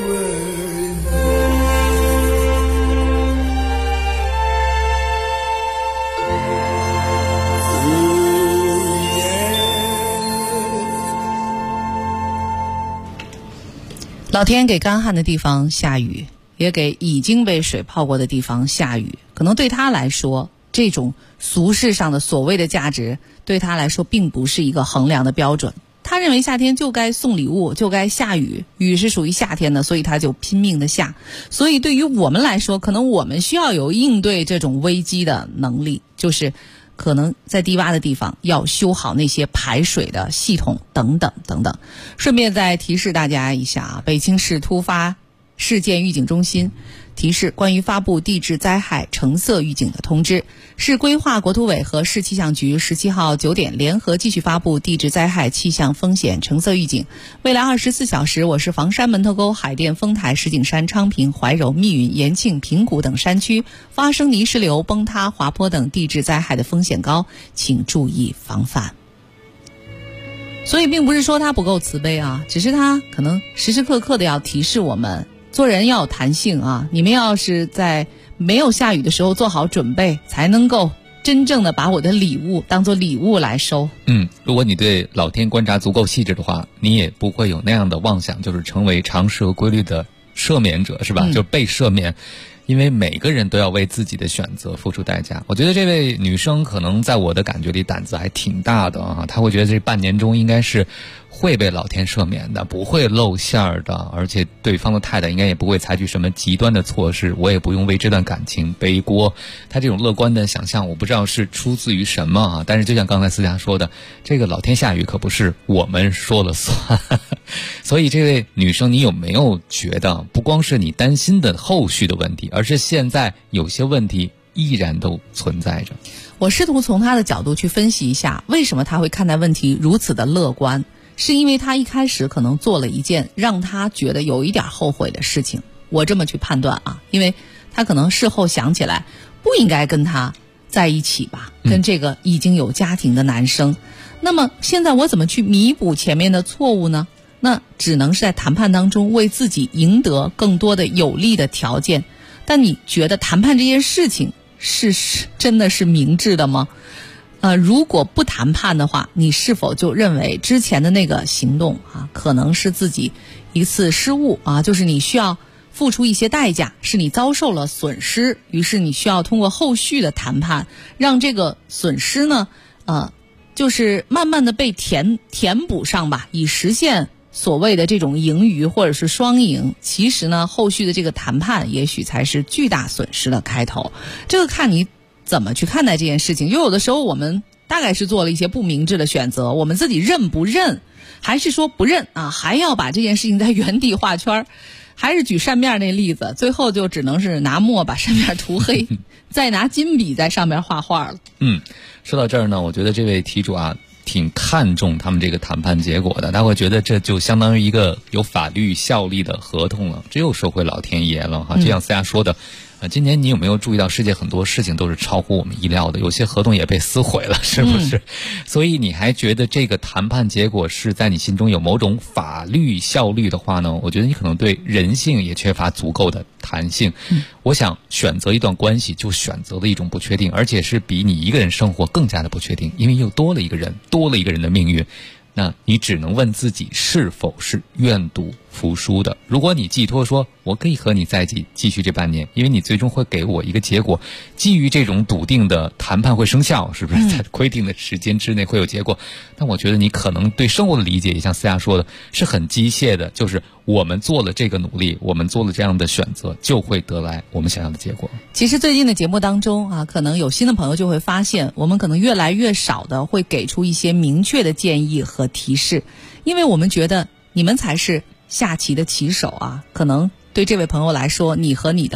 Speaker 3: 老天给干旱的地方下雨，也给已经被水泡过的地方下雨。可能对他来说，这种俗世上的所谓的价值，对他来说并不是一个衡量的标准。他认为夏天就该送礼物，就该下雨，雨是属于夏天的，所以他就拼命的下。所以对于我们来说，可能我们需要有应对这种危机的能力，就是可能在低洼的地方要修好那些排水的系统等等等等。顺便再提示大家一下啊，北京市突发事件预警中心提示关于发布地质灾害橙色预警的通知，市规划国土委和市气象局17号9点联合继续发布地质灾害气象风险橙色预警。未来24小时，我市房山、门头沟、海淀、丰台、石景山、昌平、怀柔、密云、延庆、平谷等山区发生泥石流、崩塌、滑坡等地质灾害的风险高，请注意防范。所以并不是说他不够慈悲啊，只是他可能时时刻刻的要提示我们，做人要有弹性啊！你们要是在没有下雨的时候做好准备，才能够真正的把我的礼物当作礼物来收。
Speaker 11: 如果你对老天观察足够细致的话，你也不会有那样的妄想，就是成为常识和规律的赦免者，是吧？就被赦免。因为每个人都要为自己的选择付出代价。我觉得这位女生可能在我的感觉里胆子还挺大的啊，她会觉得这半年中应该是会被老天赦免的，不会露馅儿的，而且对方的太太应该也不会采取什么极端的措施，我也不用为这段感情背锅。她这种乐观的想象，我不知道是出自于什么啊，但是就像刚才思佳说的，这个老天下雨可不是我们说了算。所以这位女生，你有没有觉得不光是你担心的后续的问题，而是现在有些问题依然都存在着？
Speaker 3: 我试图从她的角度去分析一下，为什么她会看待问题如此的乐观，是因为她一开始可能做了一件让她觉得有一点后悔的事情。我这么去判断啊，因为她可能事后想起来不应该跟他在一起吧，跟这个已经有家庭的男生。那么现在我怎么去弥补前面的错误呢？那只能是在谈判当中为自己赢得更多的有利的条件。但你觉得谈判这件事情是真的是明智的吗？如果不谈判的话，你是否就认为之前的那个行动啊，可能是自己一次失误啊，就是你需要付出一些代价，是你遭受了损失，于是你需要通过后续的谈判，让这个损失呢，就是慢慢的被填补上吧，以实现所谓的这种盈余或者是双赢。其实呢，后续的这个谈判也许才是巨大损失的开头。这个看你怎么去看待这件事情。就有的时候我们大概是做了一些不明智的选择，我们自己认不认，还是说不认啊，还要把这件事情在原地画圈，还是举扇面那例子，最后就只能是拿墨把扇面涂黑，再拿金笔在上面画画了。
Speaker 11: 说到这儿呢，我觉得这位题主啊挺看重他们这个谈判结果的，他会觉得这就相当于一个有法律效力的合同了，这又说回老天爷了哈。就像思佳说的，今年你有没有注意到世界很多事情都是超乎我们意料的，有些合同也被撕毁了，是不是？所以你还觉得这个谈判结果是在你心中有某种法律效力的话呢，我觉得你可能对人性也缺乏足够的弹性。我想选择一段关系就选择了一种不确定，而且是比你一个人生活更加的不确定，因为又多了一个人的命运。那你只能问自己是否是愿赌服输的。如果你寄托说我可以和你在一起继续这半年，因为你最终会给我一个结果，基于这种笃定的谈判会生效，是不是在规定的时间之内会有结果？但我觉得你可能对生活的理解也像思佳说的是很机械的，就是我们做了这个努力，我们做了这样的选择，就会得来我们想要的结果。
Speaker 3: 其实最近的节目当中啊，可能有新的朋友就会发现，我们可能越来越少的会给出一些明确的建议和提示，因为我们觉得你们才是下棋的棋手啊。可能对这位朋友来说，你和你的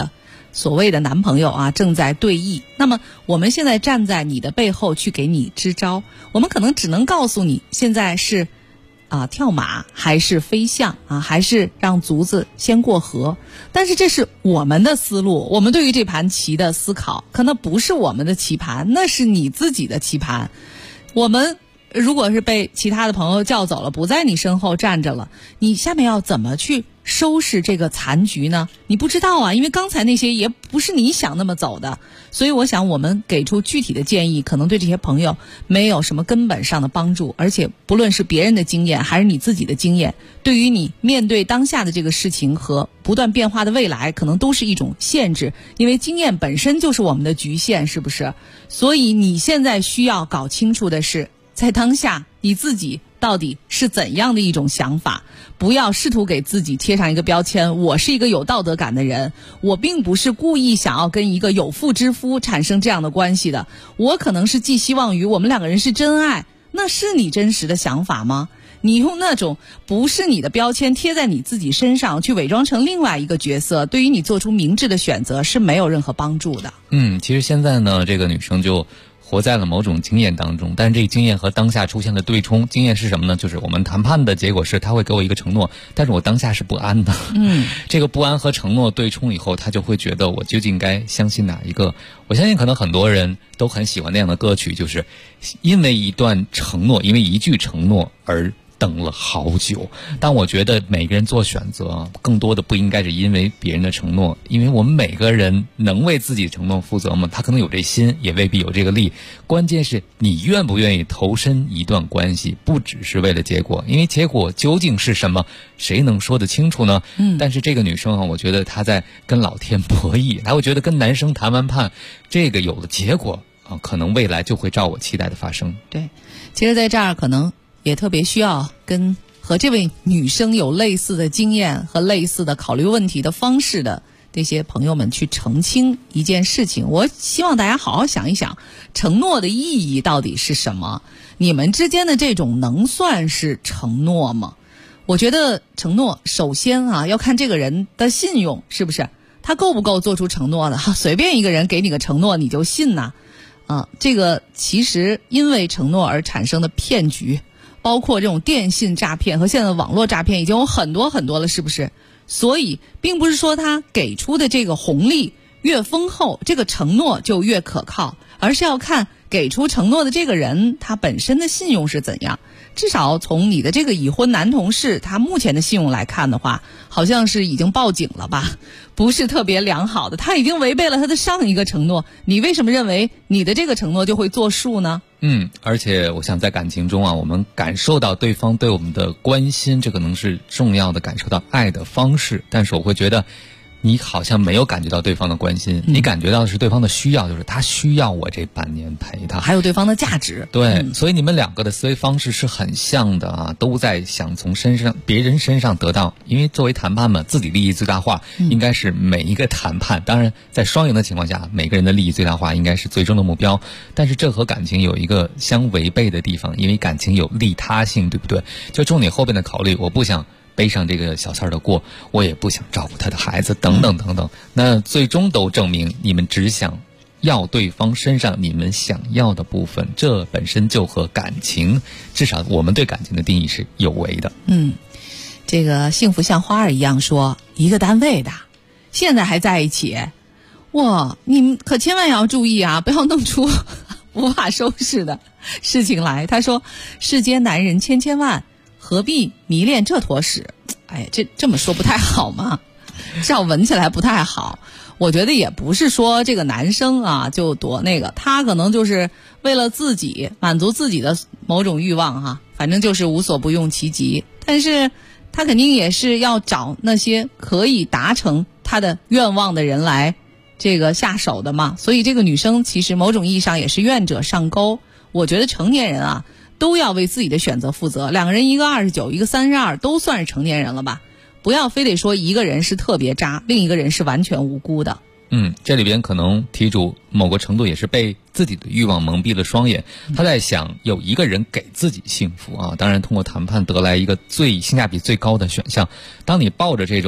Speaker 3: 所谓的男朋友啊正在对弈，那么我们现在站在你的背后去给你支招，我们可能只能告诉你现在是跳马还是飞象啊，还是让卒子先过河，但是这是我们的思路，我们对于这盘棋的思考可能不是我们的棋盘，那是你自己的棋盘。我们如果是被其他的朋友叫走了，不在你身后站着了，你下面要怎么去收拾这个残局呢？你不知道啊，因为刚才那些也不是你想那么走的，所以我想我们给出具体的建议，可能对这些朋友没有什么根本上的帮助，而且不论是别人的经验还是你自己的经验，对于你面对当下的这个事情和不断变化的未来，可能都是一种限制，因为经验本身就是我们的局限，是不是？所以你现在需要搞清楚的是，在当下你自己到底是怎样的一种想法，不要试图给自己贴上一个标签，我是一个有道德感的人，我并不是故意想要跟一个有妇之夫产生这样的关系的，我可能是寄希望于我们两个人是真爱，那是你真实的想法吗？你用那种不是你的标签贴在你自己身上，去伪装成另外一个角色，对于你做出明智的选择是没有任何帮助的。
Speaker 11: 其实现在呢，这个女生就活在了某种经验当中，但是这个经验和当下出现了对冲。经验是什么呢？就是我们谈判的结果是他会给我一个承诺，但是我当下是不安的。这个不安和承诺对冲以后，他就会觉得我究竟该相信哪一个？我相信可能很多人都很喜欢那样的歌曲，就是因为一段承诺，因为一句承诺而等了好久。但我觉得每个人做选择更多的不应该是因为别人的承诺，因为我们每个人能为自己的承诺负责吗？他可能有这心，也未必有这个力，关键是你愿不愿意投身一段关系，不只是为了结果，因为结果究竟是什么谁能说得清楚呢？但是这个女生我觉得她在跟老天博弈，她会觉得跟男生谈完判，这个有了结果可能未来就会照我期待的发生。
Speaker 3: 对，其实在这儿可能也特别需要和这位女生有类似的经验和类似的考虑问题的方式的这些朋友们去澄清一件事情。我希望大家好好想一想，承诺的意义到底是什么？你们之间的这种能算是承诺吗？我觉得承诺首先要看这个人的信用，是不是他够不够做出承诺的？随便一个人给你个承诺你就信呐？这个其实因为承诺而产生的骗局，包括这种电信诈骗和现在的网络诈骗已经有很多很多了，是不是？所以并不是说他给出的这个红利越丰厚，这个承诺就越可靠，而是要看给出承诺的这个人他本身的信用是怎样。至少从你的这个已婚男同事他目前的信用来看的话，好像是已经报警了吧，不是特别良好的，他已经违背了他的上一个承诺，你为什么认为你的这个承诺就会作数呢？
Speaker 11: 而且我想在感情中我们感受到对方对我们的关心，这可能是重要的感受到爱的方式，但是我会觉得你好像没有感觉到对方的关心，你感觉到的是对方的需要，就是他需要我这半年陪他，
Speaker 3: 还有对方的价值。
Speaker 11: 对，所以你们两个的思维方式是很像的都在想从别人身上得到，因为作为谈判嘛，自己利益最大化应该是每一个谈判，当然在双赢的情况下，每个人的利益最大化应该是最终的目标，但是这和感情有一个相违背的地方，因为感情有利他性，对不对？就冲你后边的考虑，我不想背上这个小三儿的锅，我也不想照顾他的孩子，等等等等，那最终都证明你们只想要对方身上你们想要的部分，这本身就和感情，至少我们对感情的定义是有违的。
Speaker 3: 这个幸福像花儿一样说，一个单位的现在还在一起，哇，你们可千万要注意不要弄出无法收拾的事情来。他说，世间男人千千万，何必迷恋这坨屎？这么说不太好吗？这样闻起来不太好。我觉得也不是说这个男生就多那个，他可能就是为了自己满足自己的某种欲望反正就是无所不用其极，但是他肯定也是要找那些可以达成他的愿望的人来这个下手的嘛。所以这个女生其实某种意义上也是愿者上钩。我觉得成年人都要为自己的选择负责，两个人一个29，一个32，都算是成年人了吧？不要非得说一个人是特别渣，另一个人是完全无辜的。
Speaker 11: 这里边可能题主某个程度也是被自己的欲望蒙蔽了双眼，他在想有一个人给自己幸福当然通过谈判得来一个性价比最高的选项。当你抱着这种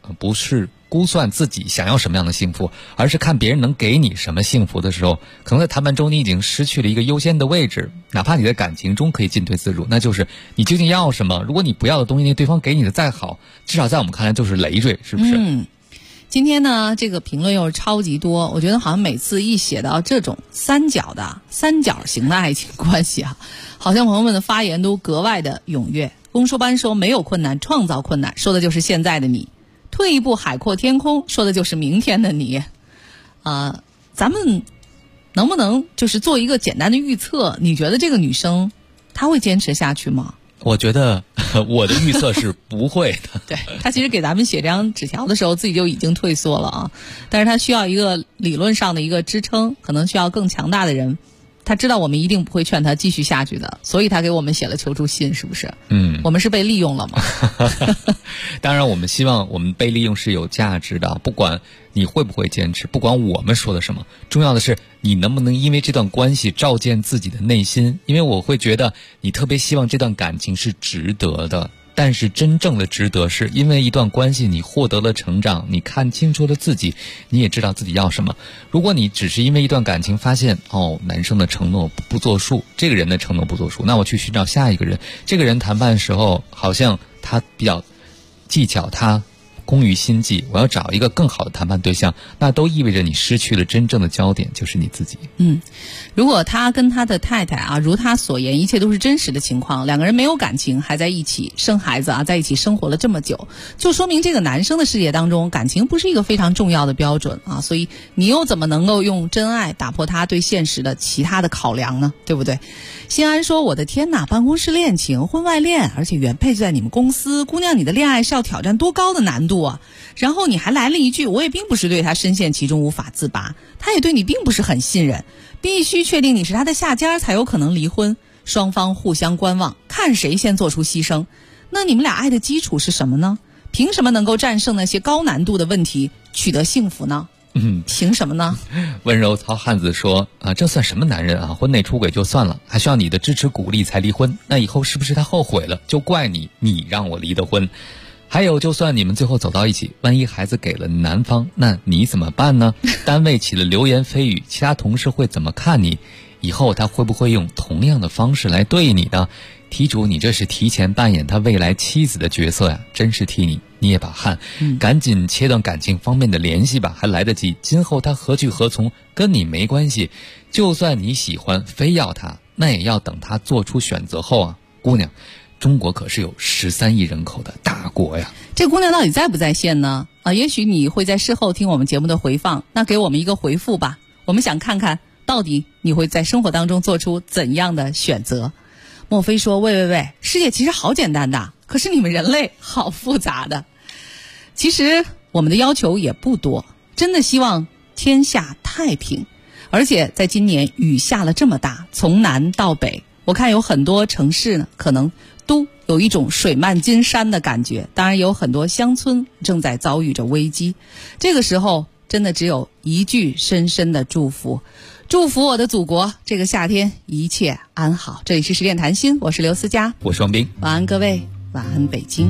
Speaker 11: 不是估算自己想要什么样的幸福，而是看别人能给你什么幸福的时候，可能在谈判中你已经失去了一个优先的位置。哪怕你在感情中可以进退自如，那就是你究竟要什么。如果你不要的东西，那对方给你的再好，至少在我们看来就是累赘，是不是？
Speaker 3: 今天呢，这个评论又是超级多，我觉得好像每次一写到这种三角型的爱情关系啊，好像朋友们的发言都格外的踊跃。公说班说没有困难，创造困难，说的就是现在的你；退一步海阔天空，说的就是明天的你。咱们能不能就是做一个简单的预测？你觉得这个女生她会坚持下去吗？
Speaker 11: 我觉得我的预测是不会的。
Speaker 3: 对，他其实给咱们写这张纸条的时候自己就已经退缩了啊，但是他需要一个理论上的一个支撑，可能需要更强大的人。他知道我们一定不会劝他继续下去的，所以他给我们写了求助信，是不是？我们是被利用了吗？
Speaker 11: 当然我们希望我们被利用是有价值的，不管你会不会坚持，不管我们说的什么，重要的是你能不能因为这段关系照见自己的内心。因为我会觉得你特别希望这段感情是值得的，但是真正的值得是因为一段关系你获得了成长，你看清楚了自己，你也知道自己要什么。如果你只是因为一段感情发现男生的承诺不作数，这个人的承诺不作数，那我去寻找下一个人，这个人谈判的时候好像他比较技巧，他工于心计，我要找一个更好的谈判对象，那都意味着你失去了真正的焦点，就是你自己。
Speaker 3: 如果他跟他的太太啊，如他所言，一切都是真实的情况，两个人没有感情，还在一起生孩子啊，在一起生活了这么久，就说明这个男生的世界当中，感情不是一个非常重要的标准啊。所以你又怎么能够用真爱打破他对现实的其他的考量呢？对不对？新安说：“我的天哪，办公室恋情、婚外恋，而且原配就在你们公司，姑娘，你的恋爱是要挑战多高的难度啊？然后你还来了一句，我也并不是对他深陷其中无法自拔，他也对你并不是很信任，必须确定你是他的下家才有可能离婚，双方互相观望，看谁先做出牺牲。那你们俩爱的基础是什么呢？凭什么能够战胜那些高难度的问题，取得幸福呢？凭什么呢？”
Speaker 11: 温柔糙汉子说这算什么男人啊？婚内出轨就算了，还需要你的支持鼓励才离婚，那以后是不是他后悔了，就怪你让我离的婚？还有，就算你们最后走到一起，万一孩子给了男方，那你怎么办呢？单位起了流言蜚语，其他同事会怎么看你？以后他会不会用同样的方式来对你呢？题主，你这是提前扮演他未来妻子的角色呀，真是替你捏把汗。赶紧切断感情方面的联系吧，还来得及。今后他何去何从跟你没关系，就算你喜欢非要他，那也要等他做出选择后啊。姑娘，中国可是有13亿人口的大国呀。
Speaker 3: 这姑娘到底在不在线呢？也许你会在事后听我们节目的回放，那给我们一个回复吧，我们想看看到底你会在生活当中做出怎样的选择。莫非说喂，世界其实好简单的，可是你们人类好复杂的。其实我们的要求也不多，真的希望天下太平。而且在今年雨下了这么大，从南到北，我看有很多城市呢，可能都有一种水漫金山的感觉。当然有很多乡村正在遭遇着危机，这个时候真的只有一句深深的祝福，祝福我的祖国这个夏天一切安好。这里是10点谈心，我是刘思佳，
Speaker 11: 我是王斌。
Speaker 3: 晚安各位，晚安北京。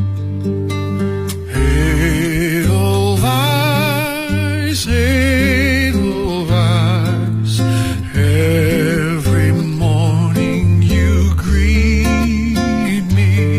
Speaker 19: Every morning you greet me,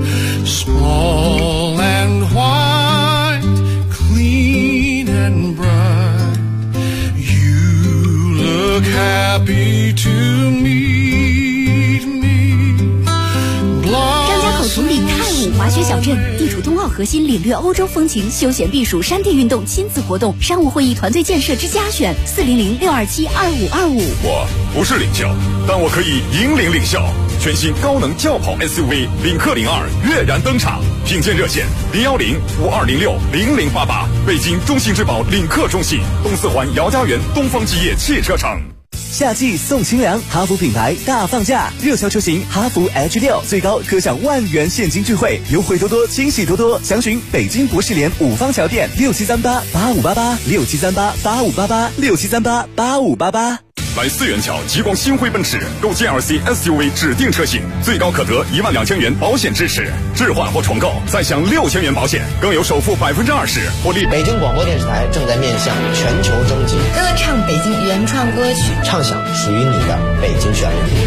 Speaker 19: small and white, clean and bright. You look happy to meet me.
Speaker 6: 张家口崇礼泰武滑雪小镇，地处冬奥核心，领略欧洲风情，休闲避暑，山地运动，亲子活动，商务会议，团队建设之佳选，400-627-2525。
Speaker 20: 我不是领袖，但我可以引领校。全新高能轿跑 SUV 领克02跃然登场，品鉴热线010-5206-0088，北京中信质保领克中信，东四环姚家园东方基业汽车城。
Speaker 21: 夏季送清凉，哈弗品牌大放价，热销车型哈弗 H6 最高可享10000元现金钜惠，优惠多多，惊喜多多。详询北京博士联5方桥店，67388588，67388588，67388588。
Speaker 20: 来四元桥极光星辉奔驰购 GLC SUV 指定车型，最高可得12000元保险支持，置换或重购再享6000元保险，更有首付20%获利。
Speaker 1: 北京广播电视台正在面向全球征集
Speaker 8: 歌唱北京原创歌曲，
Speaker 1: 唱响属于你的北京旋律。